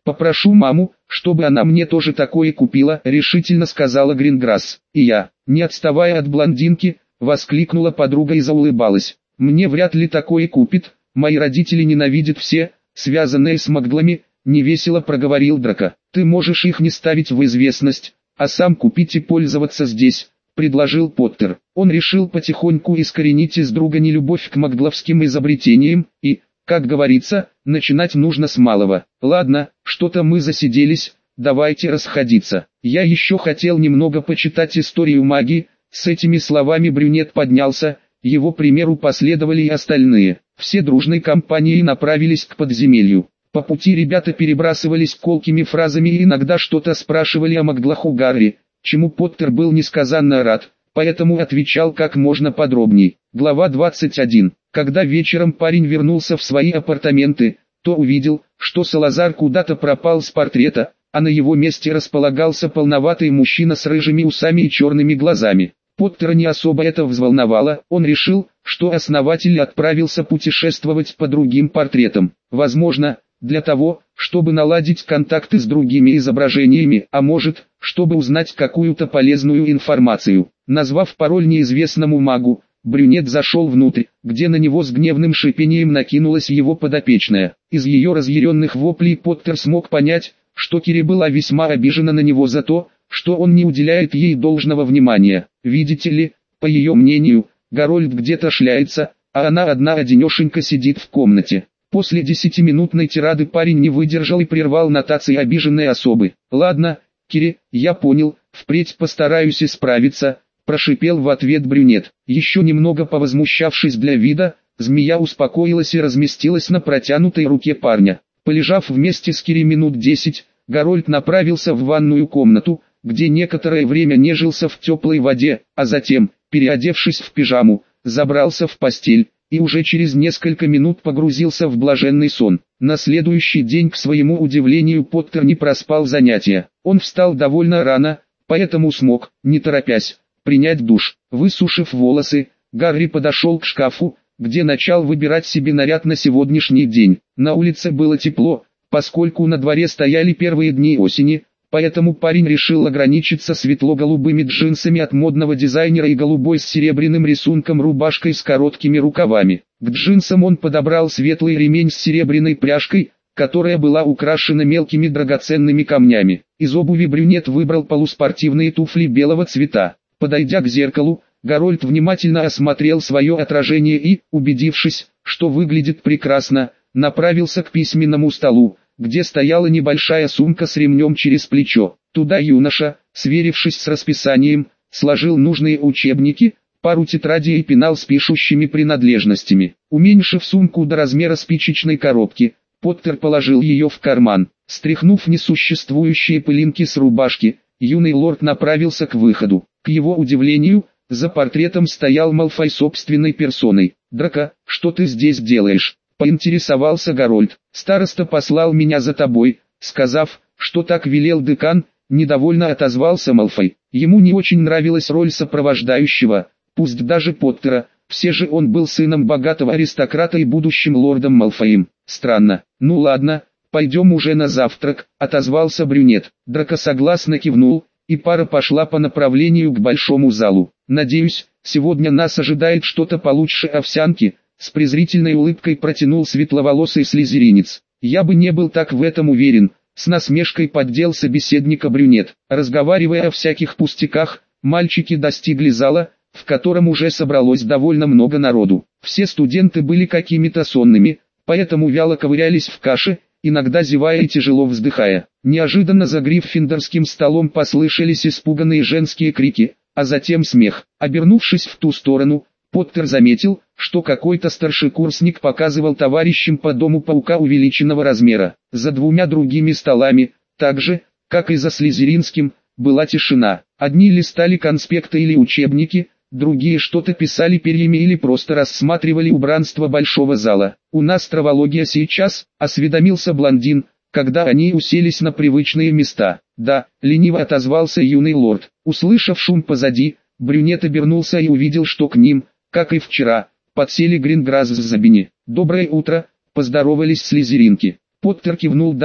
«Попрошу маму, чтобы она мне тоже такое купила», — решительно сказала Гринграсс. «И я», не отставая от блондинки, воскликнула подруга и заулыбалась. «Мне вряд ли такое купит, мои родители ненавидят все, связанные с маглами», — невесело проговорил Драко. «Ты можешь их не ставить в известность, а сам купить и пользоваться здесь», — предложил Поттер. Он решил потихоньку искоренить из друга нелюбовь к магловским изобретениям и, как говорится, начинать нужно с малого. «Ладно, что-то мы засиделись, давайте расходиться. Я еще хотел немного почитать историю магии». С этими словами брюнет поднялся, его примеру последовали и остальные. Все дружной компанией направились к подземелью. По пути ребята перебрасывались колкими фразами и иногда что-то спрашивали о маглах у Гарри, чему Поттер был несказанно рад, поэтому отвечал как можно подробней. Глава 21. Когда вечером парень вернулся в свои апартаменты, то увидел, что Салазар куда-то пропал с портрета, а на его месте располагался полноватый мужчина с рыжими усами и черными глазами. Поттера не особо это взволновало, он решил, что основатель отправился путешествовать по другим портретам. Возможно, для того, чтобы наладить контакты с другими изображениями, а может, чтобы узнать какую-то полезную информацию. Назвав пароль неизвестному магу, брюнет зашел внутрь, где на него с гневным шипением накинулась его подопечная. Из ее разъяренных воплей Поттер смог понять, что Кири была весьма обижена на него за то, что он не уделяет ей должного внимания. Видите ли, по ее мнению, Гарольд где-то шляется, а она одна-одинешенька сидит в комнате. После 10-минутной тирады парень не выдержал и прервал нотации обиженной особы. «Ладно, Кири, я понял, впредь постараюсь исправиться», — прошипел в ответ брюнет. Еще немного повозмущавшись для вида, змея успокоилась и разместилась на протянутой руке парня. Полежав вместе с Кири минут 10, Гарольд направился в ванную комнату, где некоторое время нежился в теплой воде, а затем, переодевшись в пижаму, забрался в постель и уже через несколько минут погрузился в блаженный сон. На следующий день, к своему удивлению, Поттер не проспал занятия. Он встал довольно рано, поэтому смог, не торопясь, принять душ. Высушив волосы, Гарри подошел к шкафу, где начал выбирать себе наряд на сегодняшний день. На улице было тепло, поскольку на дворе стояли первые дни осени, поэтому парень решил ограничиться светло-голубыми джинсами от модного дизайнера и голубой с серебряным рисунком рубашкой с короткими рукавами. К джинсам он подобрал светлый ремень с серебряной пряжкой, которая была украшена мелкими драгоценными камнями. Из обуви брюнет выбрал полуспортивные туфли белого цвета. Подойдя к зеркалу, Гарольд внимательно осмотрел свое отражение и, убедившись, что выглядит прекрасно, направился к письменному столу, где стояла небольшая сумка с ремнем через плечо. Туда юноша, сверившись с расписанием, сложил нужные учебники, пару тетрадей и пенал с пишущими принадлежностями. Уменьшив сумку до размера спичечной коробки, Поттер положил ее в карман. Стряхнув несуществующие пылинки с рубашки, юный лорд направился к выходу. К его удивлению, за портретом стоял Малфой собственной персоной. «Драко, что ты здесь делаешь?» — поинтересовался Гарольд. «Староста послал меня за тобой, сказав, что так велел декан», — недовольно отозвался Малфой. Ему не очень нравилась роль сопровождающего, пусть даже Поттера, все же он был сыном богатого аристократа и будущим лордом Малфоем. «Странно. Ну ладно, пойдем уже на завтрак», — отозвался брюнет. Драко согласно кивнул, и пара пошла по направлению к большому залу. «Надеюсь, сегодня нас ожидает что-то получше овсянки», — с презрительной улыбкой протянул светловолосый слизеринец. «Я бы не был так в этом уверен», — с насмешкой поддел собеседника брюнет. Разговаривая о всяких пустяках, мальчики достигли зала, в котором уже собралось довольно много народу. Все студенты были какими-то сонными, поэтому вяло ковырялись в каше, иногда зевая и тяжело вздыхая. Неожиданно за гриффиндорским столом послышались испуганные женские крики, а затем смех. Обернувшись в ту сторону, Поттер заметил, что какой-то старшекурсник показывал товарищам по дому паука увеличенного размера. За двумя другими столами, так же, как и за слизеринским, была тишина. Одни листали конспекты или учебники, другие что-то писали перьями или просто рассматривали убранство большого зала. «У нас травология сейчас», — осведомился блондин, когда они уселись на привычные места. «Да», — лениво отозвался юный лорд. Услышав шум позади, брюнет обернулся и увидел, что к ним, как и вчера, подсели Гринграсс с Забини. «Доброе утро», — поздоровались слизеринки. Поттер кивнул дамам,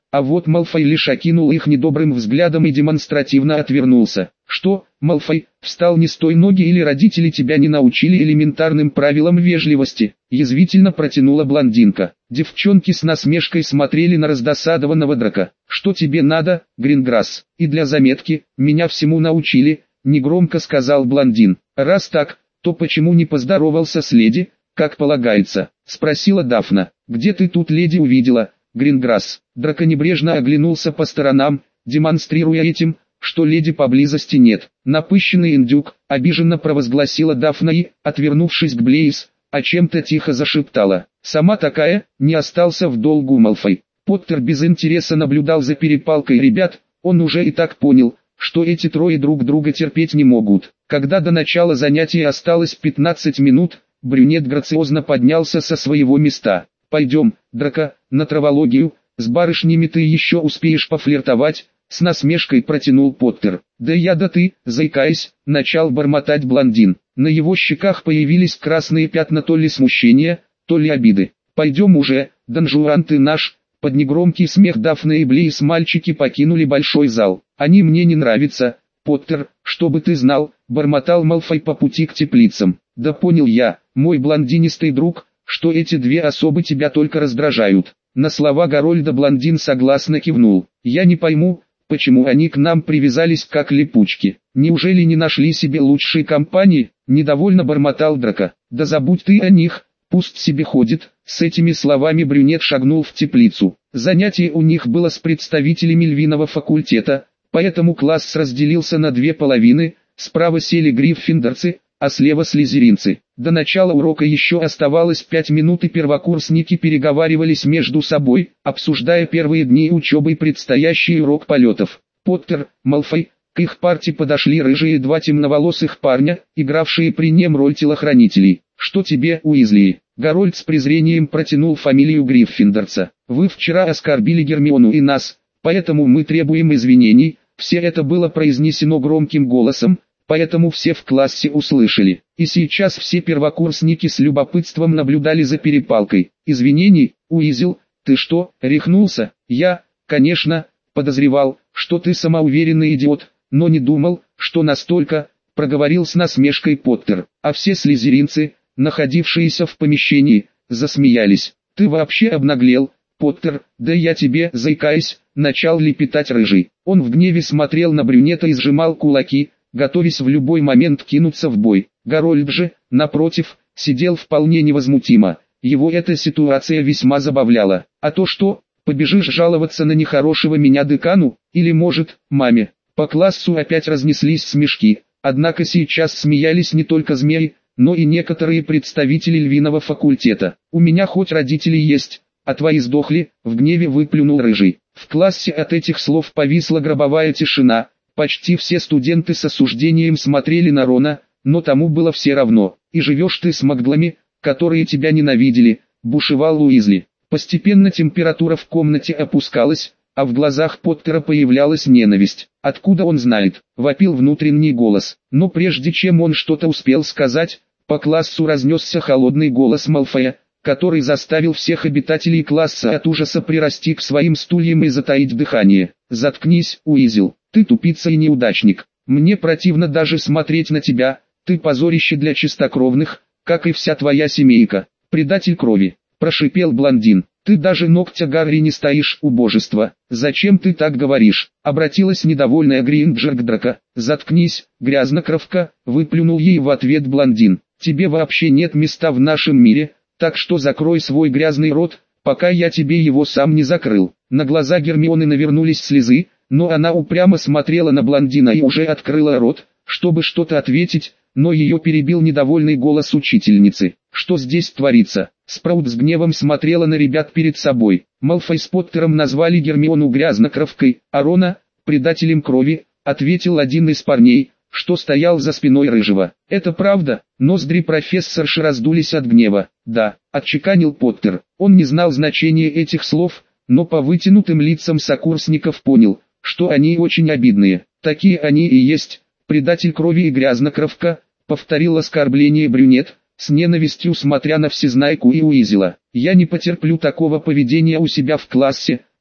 А вот Малфой лишь окинул их недобрым взглядом и демонстративно отвернулся. «Что, Малфой, встал не с той ноги или родители тебя не научили элементарным правилам вежливости?» Язвительно протянула блондинка. Девчонки с насмешкой смотрели на раздосадованного Драка. «Что тебе надо, Гринграсс? И для заметки, меня всему научили», — негромко сказал блондин. «Раз так, то почему не поздоровался с леди, как полагается?» — спросила Дафна. «Где ты тут леди увидела, Гринграсс?» Драко небрежно оглянулся по сторонам, демонстрируя этим, что леди поблизости нет. «Напыщенный индюк», — обиженно провозгласила Дафна и, отвернувшись к Блейз, о чем-то тихо зашептала. «Сама такая, не остался в долгу Малфой». Поттер без интереса наблюдал за перепалкой ребят, он уже и так понял, что эти трое друг друга терпеть не могут. Когда до начала занятия осталось 15 минут, брюнет грациозно поднялся со своего места. «Пойдем, Драко, на травологию, с барышнями ты еще успеешь пофлиртовать», — с насмешкой протянул Поттер. «Да ты», — заикаясь, начал бормотать блондин. На его щеках появились красные пятна то ли смущения, то ли обиды. «Пойдем уже, Дон Жуан ты наш». Под негромкий смех Дафны и Блейз мальчики покинули большой зал. «Они мне не нравятся, Поттер, чтобы ты знал», — бормотал Малфой по пути к теплицам. «Да понял я, мой блондинистый друг, что эти две особы тебя только раздражают». На слова Гарольда блондин согласно кивнул. «Я не пойму, почему они к нам привязались как липучки. Неужели не нашли себе лучшей компании?» — недовольно бормотал Драко. «Да забудь ты о них, пусть себе ходит». С этими словами брюнет шагнул в теплицу. Занятие у них было с представителями львиного факультета, поэтому класс разделился на две половины, справа сели гриффиндорцы, а слева слизеринцы. До начала урока еще оставалось 5 минут, и первокурсники переговаривались между собой, обсуждая первые дни учебы и предстоящий урок полетов. Поттер, Малфой, к их парте подошли рыжие два темноволосых парня, игравшие при нем роль телохранителей. «Что тебе, Уизли?» Гарольд с презрением протянул фамилию гриффиндорца. «Вы вчера оскорбили Гермиону и нас, поэтому мы требуем извинений». Все это было произнесено громким голосом, поэтому все в классе услышали. И сейчас все первокурсники с любопытством наблюдали за перепалкой. «Извинений, Уизл, ты что, рехнулся?» «Я, конечно, подозревал, что ты самоуверенный идиот, но не думал, что настолько», — проговорил с насмешкой Поттер. А все слизеринцы, находившиеся в помещении, засмеялись. «Ты вообще обнаглел, Поттер?» «Да я тебе», — заикаясь, начал лепетать рыжий. Он в гневе смотрел на брюнета и сжимал кулаки, готовясь в любой момент кинуться в бой. Гарольд же, напротив, сидел вполне невозмутимо. Его эта ситуация весьма забавляла. «А то что, побежишь жаловаться на нехорошего меня декану, или может, маме?» По классу опять разнеслись смешки, однако сейчас смеялись не только змеи, но и некоторые представители львиного факультета. «У меня хоть родители есть, а твои сдохли», — в гневе выплюнул рыжий. В классе от этих слов повисла гробовая тишина. Почти все студенты с осуждением смотрели на Рона, но тому было все равно. «И живешь ты с маглами, которые тебя ненавидели», — бушевал Уизли. Постепенно температура в комнате опускалась, а в глазах Поттера появлялась ненависть. «Откуда он знает?» — вопил внутренний голос. Но прежде чем он что-то успел сказать, по классу разнесся холодный голос Малфоя, который заставил всех обитателей класса от ужаса прирасти к своим стульям и затаить дыхание. «Заткнись, Уизл, ты тупица и неудачник. Мне противно даже смотреть на тебя, ты позорище для чистокровных, как и вся твоя семейка. Предатель крови», — прошипел блондин. «Ты даже ногтя Гарри не стоишь, убожество. Зачем ты так говоришь?» — обратилась недовольная Гринджер к Драко. «Заткнись, грязнокровка», — выплюнул ей в ответ блондин. «Тебе вообще нет места в нашем мире, так что закрой свой грязный рот, пока я тебе его сам не закрыл». На глаза Гермионы навернулись слезы, но она упрямо смотрела на блондина и уже открыла рот, чтобы что-то ответить, но ее перебил недовольный голос учительницы. «Что здесь творится?» Спраут с гневом смотрела на ребят перед собой. Малфой с Поттером назвали Гермиону грязнокровкой, а Рона — предателем крови, ответил один из парней, что стоял за спиной рыжего. «Это правда?» Ноздри профессорши раздулись от гнева. «Да», — отчеканил Поттер. Он не знал значения этих слов, но по вытянутым лицам сокурсников понял, что они очень обидные. «Такие они и есть, предатель крови и грязнокровка», — повторил оскорбление брюнет, с ненавистью смотря на Всезнайку и Уизела. «Я не потерплю такого поведения у себя в классе», —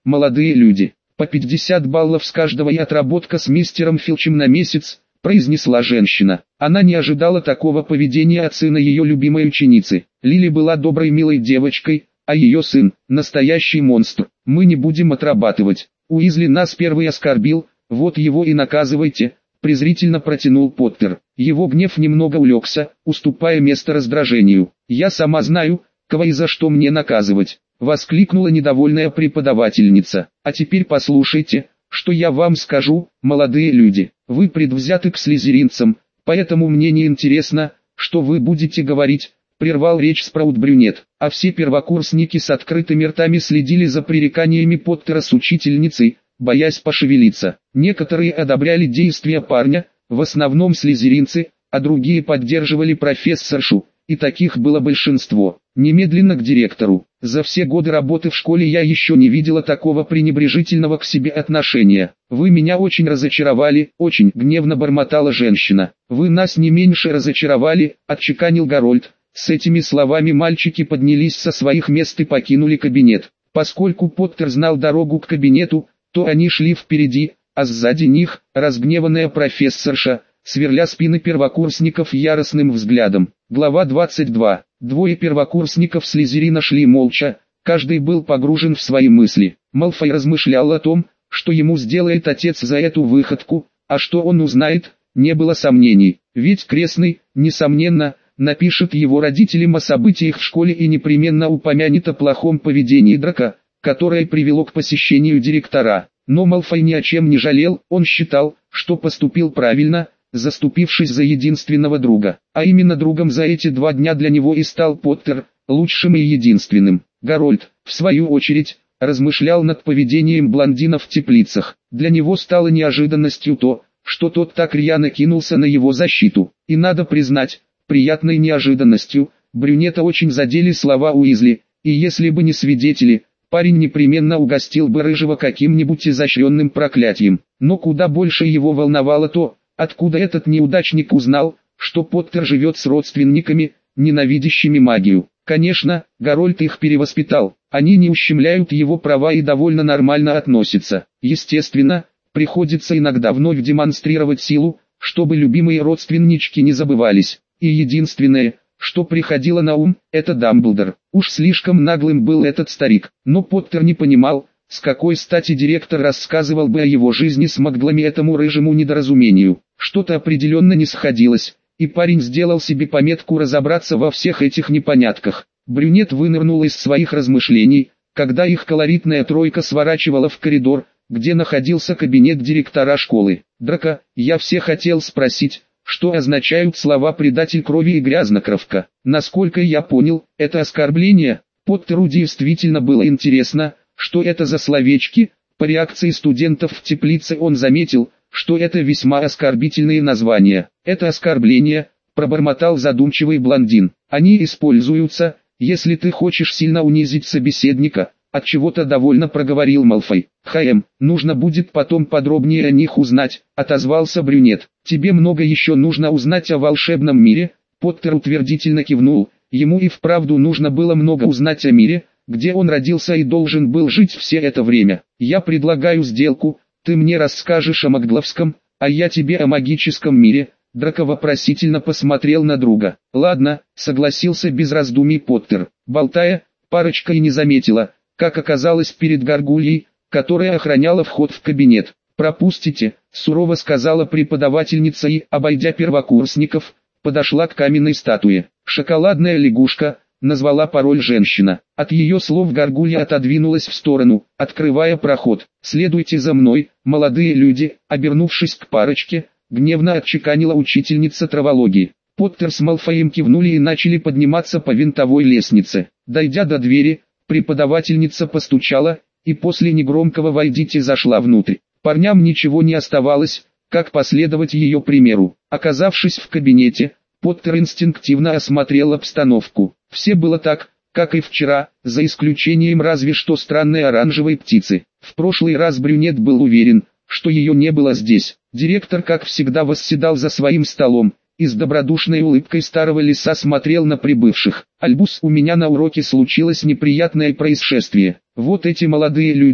молодые люди. По 50 баллов с каждого и отработка с мистером Филчем на месяц, произнесла женщина. Она не ожидала такого поведения от сына ее любимой ученицы. Лили была доброй милой девочкой, а ее сын – настоящий монстр. Мы не будем отрабатывать. Уизли нас первый оскорбил, вот его и наказывайте, презрительно протянул Поттер. Его гнев немного улегся, уступая место раздражению. Я сама знаю, кого и за что мне наказывать, воскликнула недовольная преподавательница. А теперь послушайте, что я вам скажу, молодые люди. Вы предвзяты к слизеринцам, поэтому мне не интересно, что вы будете говорить, прервал речь Спраут-брюнет. А все первокурсники с открытыми ртами следили за пререканиями Поттера с учительницей, боясь пошевелиться. Некоторые одобряли действия парня, в основном слизеринцы, а другие поддерживали профессоршу, и таких было большинство. Немедленно к директору. За все годы работы в школе я еще не видела такого пренебрежительного к себе отношения. Вы меня очень разочаровали, очень гневно бормотала женщина. Вы нас не меньше разочаровали, отчеканил Гарольд. С этими словами мальчики поднялись со своих мест и покинули кабинет. Поскольку Поттер знал дорогу к кабинету, то они шли впереди, а сзади них, разгневанная профессорша, сверля спины первокурсников яростным взглядом. Глава 22. Двое первокурсников Слизерина шли молча, каждый был погружен в свои мысли. Малфой размышлял о том, что ему сделает отец за эту выходку, а что он узнает, не было сомнений. Ведь крестный, несомненно, напишет его родителям о событиях в школе и непременно упомянет о плохом поведении Драко, которое привело к посещению директора. Но Малфой ни о чем не жалел, он считал, что поступил правильно, заступившись за единственного друга. А именно другом за эти 2 дня для него и стал Поттер, лучшим и единственным. Гарольд, в свою очередь, размышлял над поведением блондина в теплицах. Для него стало неожиданностью то, что тот так рьяно кинулся на его защиту. И надо признать, приятной неожиданностью, брюнета очень задели слова Уизли, и если бы не свидетели, парень непременно угостил бы рыжего каким-нибудь изощренным проклятием. Но куда больше его волновало то, откуда этот неудачник узнал, что Поттер живет с родственниками, ненавидящими магию. Конечно, Гарольд их перевоспитал, они не ущемляют его права и довольно нормально относятся. Естественно, приходится иногда вновь демонстрировать силу, чтобы любимые родственнички не забывались. И единственное, что приходило на ум, это Дамблдор. Уж слишком наглым был этот старик, но Поттер не понимал, с какой стати директор рассказывал бы о его жизни с маглами этому рыжему недоразумению. Что-то определенно не сходилось, и парень сделал себе пометку разобраться во всех этих непонятках. Брюнет вынырнул из своих размышлений, когда их колоритная тройка сворачивала в коридор, где находился кабинет директора школы. «Драко, я все хотел спросить, что означают слова «предатель крови» и «грязнокровка». Насколько я понял, это оскорбление». Поттеру действительно было интересно, что это за словечки. По реакции студентов в теплице он заметил, что это весьма оскорбительные названия. «Это оскорбление», пробормотал задумчивый блондин. «Они используются, если ты хочешь сильно унизить собеседника». Отчего-то довольно проговорил Малфой. Нужно будет потом подробнее о них узнать», — отозвался брюнет. «Тебе много еще нужно узнать о волшебном мире?» Поттер утвердительно кивнул. Ему и вправду нужно было много узнать о мире, где он родился и должен был жить все это время. «Я предлагаю сделку, ты мне расскажешь о Магловском, а я тебе о магическом мире». Драко вопросительно посмотрел на друга. «Ладно», — согласился без раздумий Поттер. Болтая, парочка и не заметила, как оказалось перед горгульей, которая охраняла вход в кабинет. «Пропустите», — сурово сказала преподавательница и, обойдя первокурсников, подошла к каменной статуе. «Шоколадная лягушка», — назвала пароль женщина. От ее слов горгулья отодвинулась в сторону, открывая проход. «Следуйте за мной, молодые люди», — обернувшись к парочке, гневно отчеканила учительница травологии. Поттер с Малфоем кивнули и начали подниматься по винтовой лестнице. Дойдя до двери, преподавательница постучала, и после негромкого «войдите» зашла внутрь. Парням ничего не оставалось, как последовать ее примеру. Оказавшись в кабинете, Поттер инстинктивно осмотрел обстановку. Все было так, как и вчера, за исключением разве что странной оранжевой птицы. В прошлый раз брюнет был уверен, что ее не было здесь. Директор, как всегда, восседал за своим столом и с добродушной улыбкой старого лиса смотрел на прибывших. «Альбус, у меня на уроке случилось неприятное происшествие. Вот эти молодые люди»,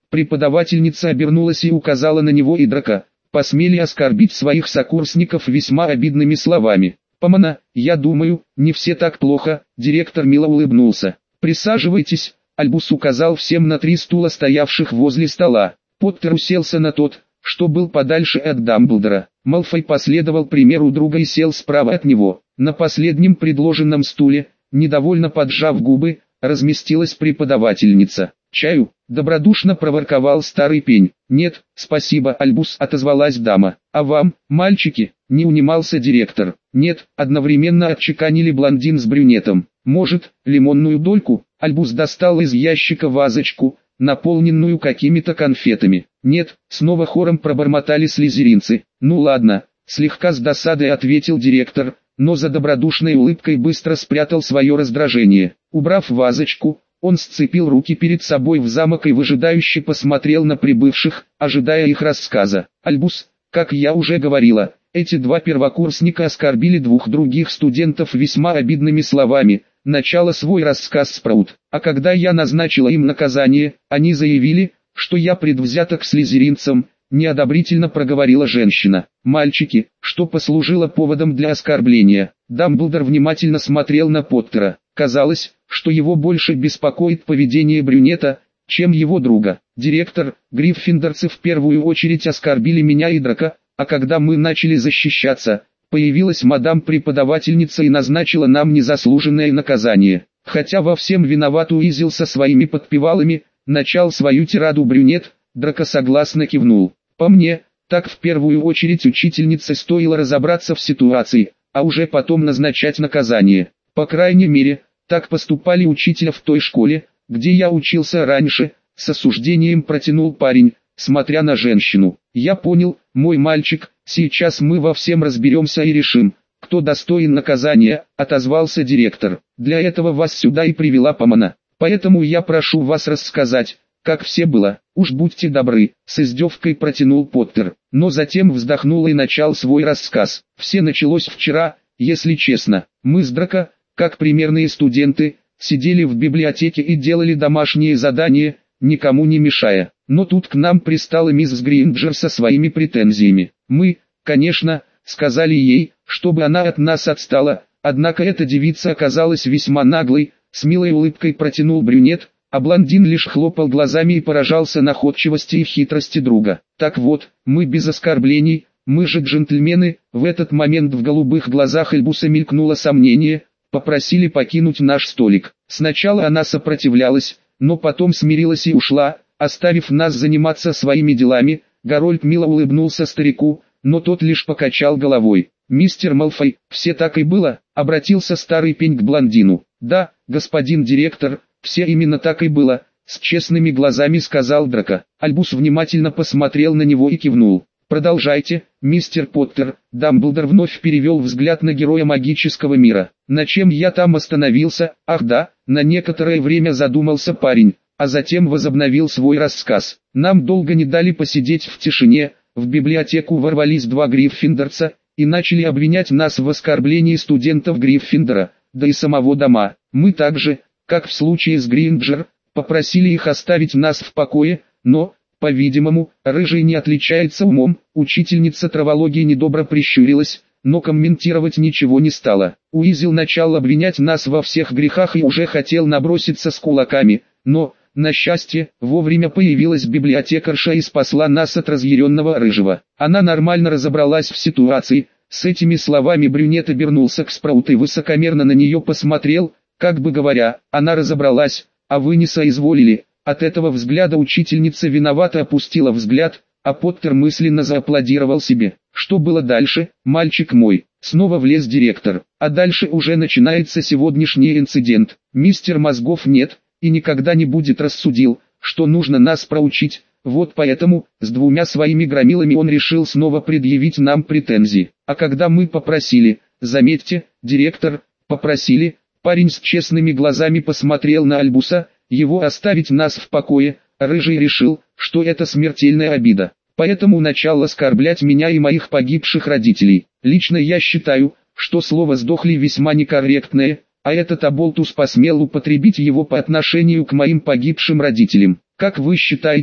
Преподавательница обернулась и указала на него и Драка. Посмели оскорбить своих сокурсников весьма обидными словами. «Помана, я думаю, не все так плохо», — директор мило улыбнулся. «Присаживайтесь», — Альбус указал всем на 3 стула, стоявших возле стола. Поттер уселся на тот, что был подальше от Дамблдора. Малфой последовал примеру друга и сел справа от него. На последнем предложенном стуле, недовольно поджав губы, разместилась преподавательница. «Чаю?» — добродушно проворковал старый пень. «Нет, спасибо, Альбус», — отозвалась дама. «А вам, мальчики?» — не унимался директор. «Нет», — одновременно отчеканили блондин с брюнетом. «Может, лимонную дольку?» — Альбус достал из ящика вазочку, наполненную какими-то конфетами. «Нет», — снова хором пробормотали слизеринцы. «Ну ладно», — слегка с досадой ответил директор, но за добродушной улыбкой быстро спрятал свое раздражение. Убрав вазочку, он сцепил руки перед собой в замок и выжидающе посмотрел на прибывших, ожидая их рассказа. «Альбус, как я уже говорила, эти 2 первокурсника оскорбили 2 других студентов весьма обидными словами», — начала свой рассказ Спраут. «А когда я назначила им наказание, они заявили, что я предвзята к слизеринцам», — неодобрительно проговорила женщина. «Мальчики, что послужило поводом для оскорбления?» Дамблдор внимательно смотрел на Поттера. Казалось, что его больше беспокоит поведение брюнета, чем его друга. «Директор, гриффиндорцы в первую очередь оскорбили меня и Драка, а когда мы начали защищаться, появилась мадам-преподавательница и назначила нам незаслуженное наказание. Хотя во всем виноват Уизел со своими подпевалами», — начал свою тираду брюнет. Драко согласно кивнул. «По мне, так в первую очередь учительнице стоило разобраться в ситуации, а уже потом назначать наказание. По крайней мере, так поступали учителя в той школе, где я учился раньше», — с осуждением протянул парень, смотря на женщину. «Я понял, мой мальчик, сейчас мы во всем разберемся и решим, кто достоин наказания», — отозвался директор. «Для этого вас сюда и привела Помана. Поэтому я прошу вас рассказать, как все было. Уж будьте добры», — с издевкой протянул Поттер. Но затем вздохнул и начал свой рассказ. «Все началось вчера, если честно. Мы с Драко, как примерные студенты, сидели в библиотеке и делали домашние задания, никому не мешая. Но тут к нам пристала мисс Гринджер со своими претензиями. Мы, конечно, сказали ей, чтобы она от нас отстала, однако эта девица оказалась весьма наглой», — с милой улыбкой протянул брюнет, а блондин лишь хлопал глазами и поражался находчивости и хитрости друга. «Так вот, мы без оскорблений, мы же джентльмены», — в этот момент в голубых глазах Альбуса мелькнуло сомнение, попросили покинуть наш столик. Сначала она сопротивлялась, но потом смирилась и ушла, оставив нас заниматься своими делами. Гарольд мило улыбнулся старику, но тот лишь покачал головой. «Мистер Малфой, все так и было?» — обратился старый пень к блондину. «Да, господин директор, все именно так и было», — с честными глазами сказал Драко. Альбус внимательно посмотрел на него и кивнул. «Продолжайте, мистер Поттер». Дамблдор вновь перевел взгляд на героя магического мира. «На чем я там остановился?» «Ах да», — на некоторое время задумался парень, а затем возобновил свой рассказ. «Нам долго не дали посидеть в тишине, в библиотеку ворвались 2 гриффиндорца и начали обвинять нас в оскорблении студентов Гриффиндора, да и самого дома. Мы также, как в случае с Гринджер, попросили их оставить нас в покое, но, по-видимому, рыжий не отличается умом». Учительница травологии недобро прищурилась, но комментировать ничего не стала. Уизел начал обвинять нас во всех грехах и уже хотел наброситься с кулаками, но, на счастье, вовремя появилась библиотекарша и спасла нас от разъяренного рыжего. Она нормально разобралась в ситуации. С этими словами брюнет обернулся к Спраут и высокомерно на нее посмотрел, как бы говоря: «Она разобралась, а вы не соизволили». От этого взгляда учительница виновато опустила взгляд, а Поттер мысленно зааплодировал себе. Что было дальше, мальчик мой? Снова влез директор. А дальше уже начинается сегодняшний инцидент. Мистер Мозгов нет и никогда не будет рассудил, что нужно нас проучить. Вот поэтому, с 2 своими громилами он решил снова предъявить нам претензии. А когда мы попросили, заметьте, директор, попросили, парень с честными глазами посмотрел на Альбуса, его оставить нас в покое, рыжий решил, что это смертельная обида. Поэтому начал оскорблять меня и моих погибших родителей. Лично я считаю, что слово «сдохли» весьма некорректное, а этот оболтус посмел употребить его по отношению к моим погибшим родителям. Как вы считаете,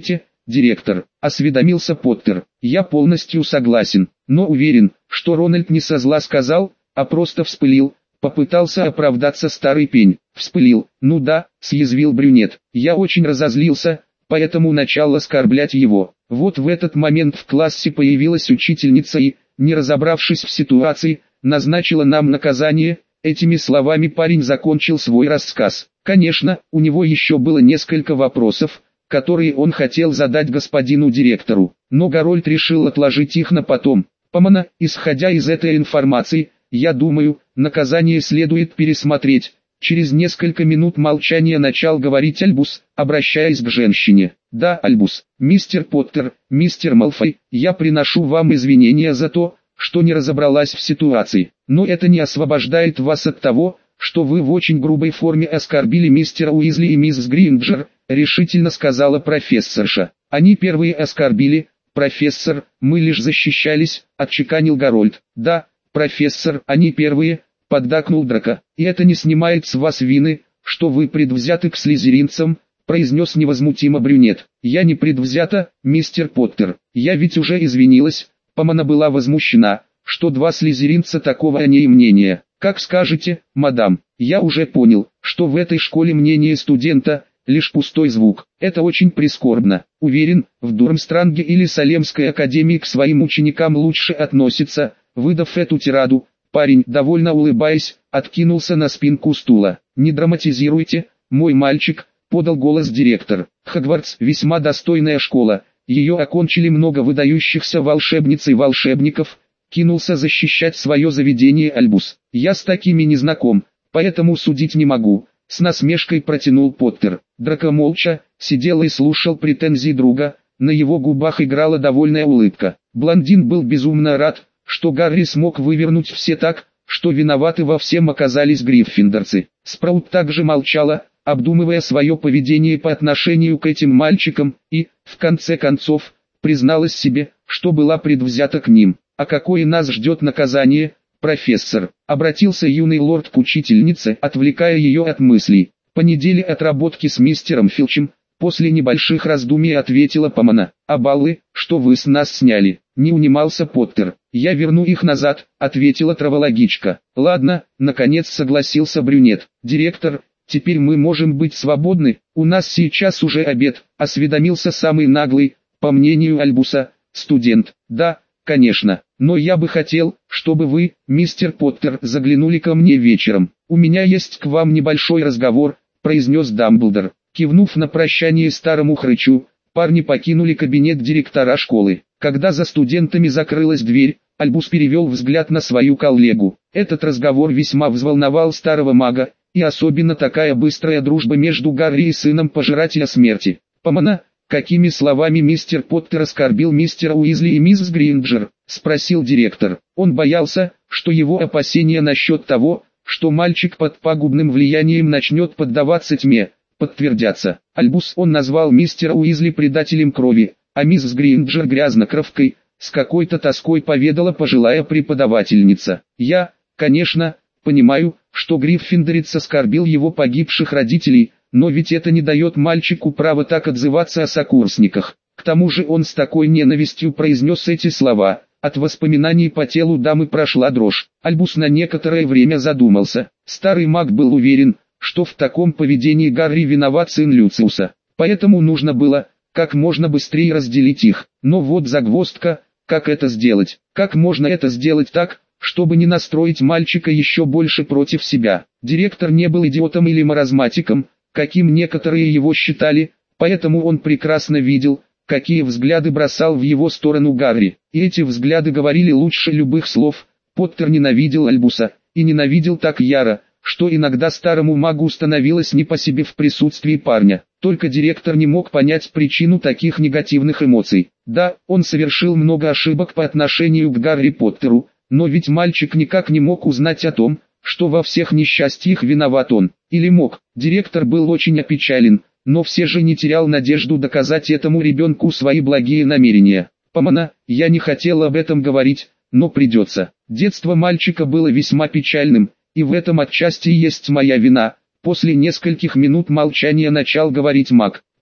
директор, осведомился Поттер. Я полностью согласен, но уверен, что Рональд не со зла сказал, а просто вспылил. Попытался оправдаться старый пень. Вспылил, ну да, съязвил брюнет. Я очень разозлился, поэтому начал оскорблять его. Вот в этот момент в классе появилась учительница и, не разобравшись в ситуации, назначила нам наказание. Этими словами парень закончил свой рассказ. Конечно, у него еще было несколько вопросов, которые он хотел задать господину директору, но Гарольд решил отложить их на потом. Помана, исходя из этой информации, я думаю, наказание следует пересмотреть. Через несколько минут молчания начал говорить Альбус, обращаясь к женщине. Да, Альбус, мистер Поттер, мистер Малфой, я приношу вам извинения за то, что не разобралась в ситуации. Но это не освобождает вас от того, что вы в очень грубой форме оскорбили мистера Уизли и мисс Гринджер, решительно сказала профессорша. Они первые оскорбили, профессор, мы лишь защищались, отчеканил Гарольд. Да, профессор, они первые, поддакнул Драко. И это не снимает с вас вины, что вы предвзяты к слизеринцам, произнес невозмутимо брюнет. Я не предвзята, мистер Поттер, я ведь уже извинилась. Помана была возмущена, что два слизеринца такого о ней мнения. Как скажете, мадам, я уже понял, что в этой школе мнение студента – лишь пустой звук. Это очень прискорбно. Уверен, в Дурмстранге или Салемской академии к своим ученикам лучше относится. Выдав эту тираду, парень, довольно улыбаясь, откинулся на спинку стула. «Не драматизируйте, мой мальчик», – подал голос директор. «Хогвартс – весьма достойная школа. Ее окончили много выдающихся волшебниц и волшебников», – кинулся защищать свое заведение Альбус. «Я с такими не знаком, поэтому судить не могу», – с насмешкой протянул Поттер. Драко молча сидел и слушал претензии друга, на его губах играла довольная улыбка. Блондин был безумно рад, что Гарри смог вывернуть все так, что виноваты во всем оказались гриффиндорцы. Спраут также молчала, обдумывая свое поведение по отношению к этим мальчикам, и, в конце концов, призналась себе, что была предвзята к ним. «А какое нас ждет наказание, профессор?» — обратился юный лорд к учительнице, отвлекая ее от мыслей. «По неделе отработки с мистером Филчем», — после небольших раздумий ответила Помана. «А баллы, что вы с нас сняли?» — не унимался Поттер. «Я верну их назад», — ответила травологичка. «Ладно», — наконец согласился брюнет. «Директор, теперь мы можем быть свободны, у нас сейчас уже обед», — осведомился самый наглый, по мнению Альбуса, студент. «Да, конечно, но я бы хотел, чтобы вы, мистер Поттер, заглянули ко мне вечером. У меня есть к вам небольшой разговор», — произнес Дамблдор. Кивнув на прощание старому хрычу, парни покинули кабинет директора школы. Когда за студентами закрылась дверь, Альбус перевел взгляд на свою коллегу. Этот разговор весьма взволновал старого мага, и особенно такая быстрая дружба между Гарри и сыном Пожирателя Смерти. «Помана, какими словами мистер Поттер оскорбил мистера Уизли и мисс Гринджер?» — спросил директор. Он боялся, что его опасения насчет того, что мальчик под пагубным влиянием начнет поддаваться тьме, подтвердятся. Альбус, он назвал мистера Уизли предателем крови, а мисс Гринджер грязнокровкой, с какой-то тоской поведала пожилая преподавательница. «Я, конечно, понимаю, что Гриффиндорец оскорбил его погибших родителей, но ведь это не дает мальчику права так отзываться о сокурсниках. К тому же он с такой ненавистью произнес эти слова». От воспоминаний по телу дамы прошла дрожь. Альбус на некоторое время задумался. Старый маг был уверен, что в таком поведении Гарри виноват сын Люциуса. Поэтому нужно было, как можно быстрее разделить их. Но вот загвоздка, как это сделать? Как можно это сделать так, чтобы не настроить мальчика еще больше против себя? Директор не был идиотом или маразматиком, каким некоторые его считали, поэтому он прекрасно видел, какие взгляды бросал в его сторону Гарри. И эти взгляды говорили лучше любых слов. Поттер ненавидел Альбуса, и ненавидел так яро, что иногда старому магу становилось не по себе в присутствии парня. Только директор не мог понять причину таких негативных эмоций. Да, он совершил много ошибок по отношению к Гарри Поттеру, но ведь мальчик никак не мог узнать о том, что во всех несчастьях виноват он. Или мог. Директор был очень опечален, но все же не терял надежду доказать этому ребенку свои благие намерения. «Помана, я не хотел об этом говорить, но придется. Детство мальчика было весьма печальным, и в этом отчасти есть моя вина». После нескольких минут молчания начал говорить маг.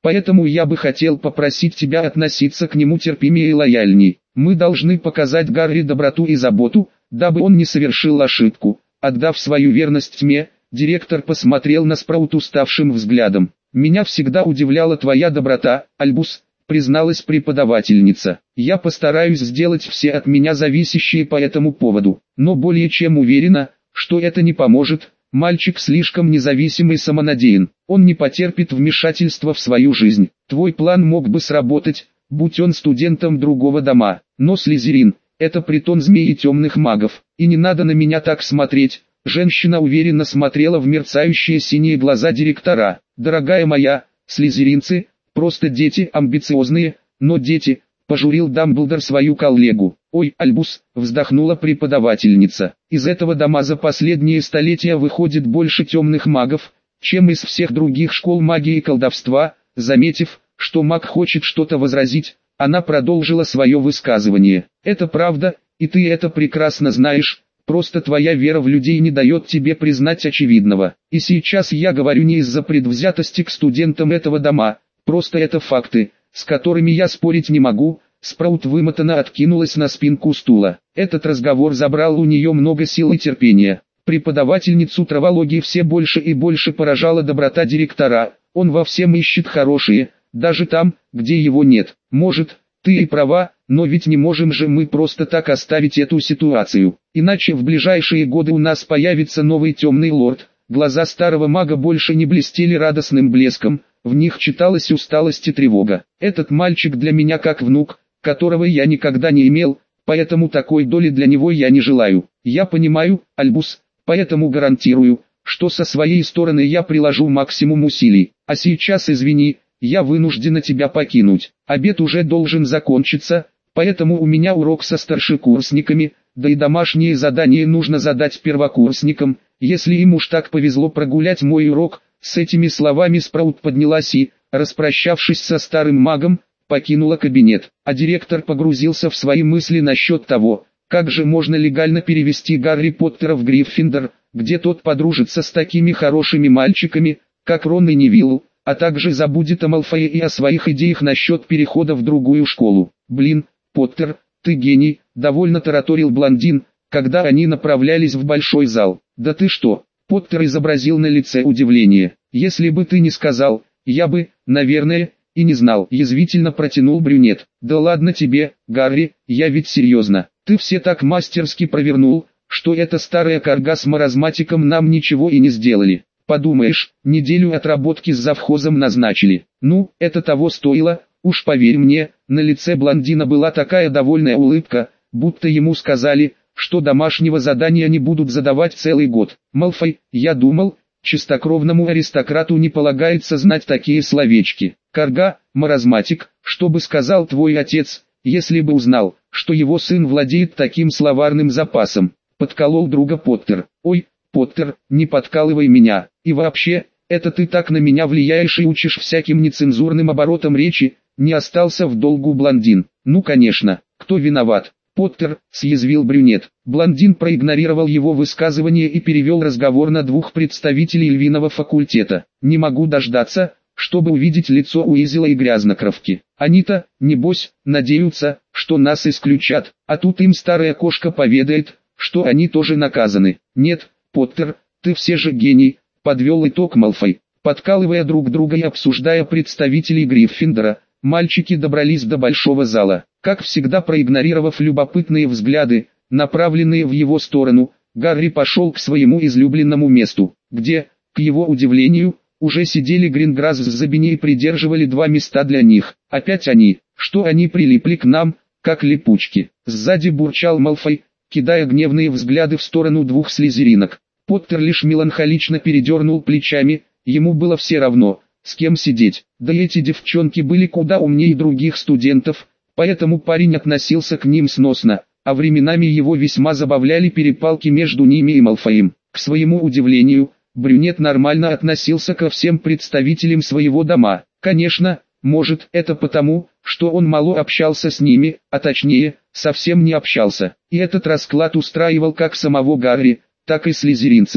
Поэтому я бы хотел попросить тебя относиться к нему терпимее и лояльней. Мы должны показать Гарри доброту и заботу, дабы он не совершил ошибку. Отдав свою верность тьме, директор посмотрел на Спраут уставшим взглядом. «Меня всегда удивляла твоя доброта, Альбус», — призналась преподавательница. «Я постараюсь сделать все от меня зависящее по этому поводу, но более чем уверена, что это не поможет. Мальчик слишком независимый и самонадеян, он не потерпит вмешательства в свою жизнь. Твой план мог бы сработать, будь он студентом другого дома, но Слизерин — это притон змей и темных магов, и не надо на меня так смотреть». Женщина уверенно смотрела в мерцающие синие глаза директора. «Дорогая моя, слизеринцы — просто дети, амбициозные, но дети», — пожурил Дамблдор свою коллегу. «Ой, Альбус», — вздохнула преподавательница, — «из этого дома за последние столетия выходит больше темных магов, чем из всех других школ магии и колдовства». Заметив, что маг хочет что-то возразить, она продолжила свое высказывание. «Это правда, и ты это прекрасно знаешь. Просто твоя вера в людей не дает тебе признать очевидного. И сейчас я говорю не из-за предвзятости к студентам этого дома, просто это факты, с которыми я спорить не могу». Спраут вымотанно откинулась на спинку стула. Этот разговор забрал у нее много сил и терпения. Преподавательницу травологии все больше и больше поражала доброта директора. Он во всем ищет хорошее, даже там, где его нет. Может, ты и права, но ведь не можем же мы просто так оставить эту ситуацию. Иначе в ближайшие годы у нас появится новый темный лорд. Глаза старого мага больше не блестели радостным блеском, в них читалась усталость и тревога. Этот мальчик для меня как внук, которого я никогда не имел, поэтому такой доли для него я не желаю. Я понимаю, Альбус, поэтому гарантирую, что со своей стороны я приложу максимум усилий. А сейчас извини, я вынуждена тебя покинуть. Обед уже должен закончиться, поэтому у меня урок со старшекурсниками, да и домашнее задание нужно задать первокурсникам, если им уж так повезло прогулять мой урок». С этими словами Спраут поднялась и, распрощавшись со старым магом, покинула кабинет, а директор погрузился в свои мысли насчет того, как же можно легально перевести Гарри Поттера в Гриффиндор, где тот подружится с такими хорошими мальчиками, как Рон и Невилл, а также забудет о Малфое и о своих идеях насчет перехода в другую школу. «Блин, Поттер, ты гений», — довольно тараторил блондин, когда они направлялись в большой зал. «Да ты что?» — Поттер изобразил на лице удивление. «Если бы ты не сказал, я бы, наверное, и не знал», — язвительно протянул брюнет. «Да ладно тебе, Гарри, я ведь серьезно. Ты все так мастерски провернул, что эта старая карга с маразматиком нам ничего и не сделали. Подумаешь, неделю отработки с завхозом назначили. Ну, это того стоило, уж поверь мне». На лице блондина была такая довольная улыбка, будто ему сказали, что домашнего задания не будут задавать целый год. «Малфой, я думал, чистокровному аристократу не полагается знать такие словечки. Карга, маразматик, что бы сказал твой отец, если бы узнал, что его сын владеет таким словарным запасом?» Подколол друга Поттер. «Ой, Поттер, не подкалывай меня, и вообще, это ты так на меня влияешь и учишь всяким нецензурным оборотам речи», не остался в долгу блондин. «Ну конечно, кто виноват?» «Поттер», — съязвил брюнет. Блондин проигнорировал его высказывание и перевел разговор на двух представителей львиного факультета. «Не могу дождаться, чтобы увидеть лицо Уизела и Грязнокровки. Они-то, небось, надеются, что нас исключат, а тут им старая кошка поведает, что они тоже наказаны». «Нет, Поттер, ты все же гений», — подвел итог Малфой. Подкалывая друг друга и обсуждая представителей Гриффиндора, мальчики добрались до большого зала. Как всегда, проигнорировав любопытные взгляды, направленные в его сторону, Гарри пошел к своему излюбленному месту, где, к его удивлению, уже сидели Гринграсс с Забини и придерживали 2 места для них. «Опять они, что они прилипли к нам, как липучки?» Сзади бурчал Малфой, кидая гневные взгляды в сторону 2 слизеринок. Поттер лишь меланхолично передернул плечами, ему было все равно, с кем сидеть. Да эти девчонки были куда умнее других студентов, поэтому парень относился к ним сносно, а временами его весьма забавляли перепалки между ними и Малфоем. К своему удивлению, брюнет нормально относился ко всем представителям своего дома. Конечно, может, это потому, что он мало общался с ними, а точнее, совсем не общался. И этот расклад устраивал как самого Гарри, так и слизеринцев.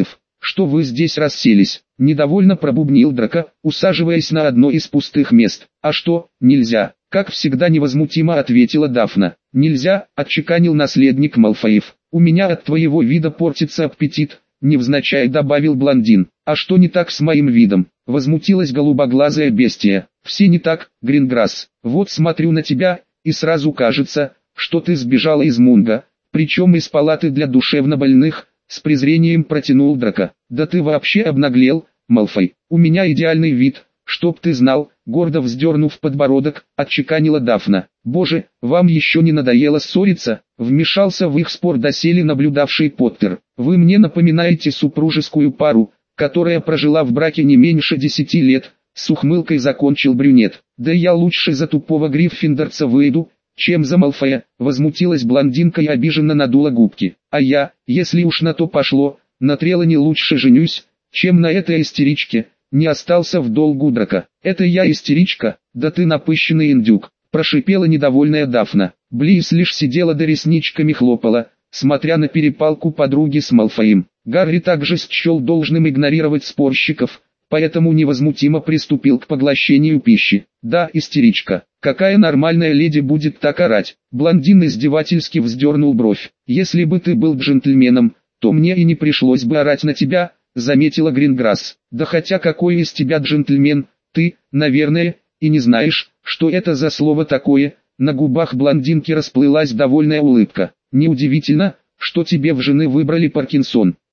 что вы здесь расселись?» — недовольно пробубнил Драко, усаживаясь на одно из пустых мест. «А что, нельзя?» — как всегда невозмутимо ответила Дафна. «Нельзя», — отчеканил наследник Малфоев. «У меня от твоего вида портится аппетит», — невзначай добавил блондин. «А что не так с моим видом?» — возмутилась голубоглазая бестия. «Все не так, Гринграсс. Вот смотрю на тебя, и сразу кажется, что ты сбежала из Мунга, причем из палаты для душевнобольных», — с презрением протянул Драко. «Да ты вообще обнаглел, Малфой. У меня идеальный вид, чтоб ты знал», — гордо вздернув подбородок, отчеканила Дафна. «Боже, вам еще не надоело ссориться?» — вмешался в их спор доселе наблюдавший Поттер. «Вы мне напоминаете супружескую пару, которая прожила в браке не меньше 10 лет», — с ухмылкой закончил брюнет. «Да я лучше за тупого гриффиндорца выйду, чем за Малфоя», — возмутилась блондинка и обиженно надула губки. «А я, если уж на то пошло, на Трелани лучше женюсь, чем на этой истеричке», — не остался в долгу Драко. «Это я истеричка? Да ты напыщенный индюк», — прошипела недовольная Дафна. Близ лишь сидела да ресничками хлопала, смотря на перепалку подруги с Малфоем. Гарри также счел должным игнорировать спорщиков, поэтому невозмутимо приступил к поглощению пищи. «Да, истеричка, какая нормальная леди будет так орать?» Блондин издевательски вздернул бровь. «Если бы ты был джентльменом, то мне и не пришлось бы орать на тебя», — заметила Гринграсс. «Да хотя какой из тебя джентльмен, ты, наверное, и не знаешь, что это за слово такое». На губах блондинки расплылась довольная улыбка. «Неудивительно, что тебе в жены выбрали Паркинсон.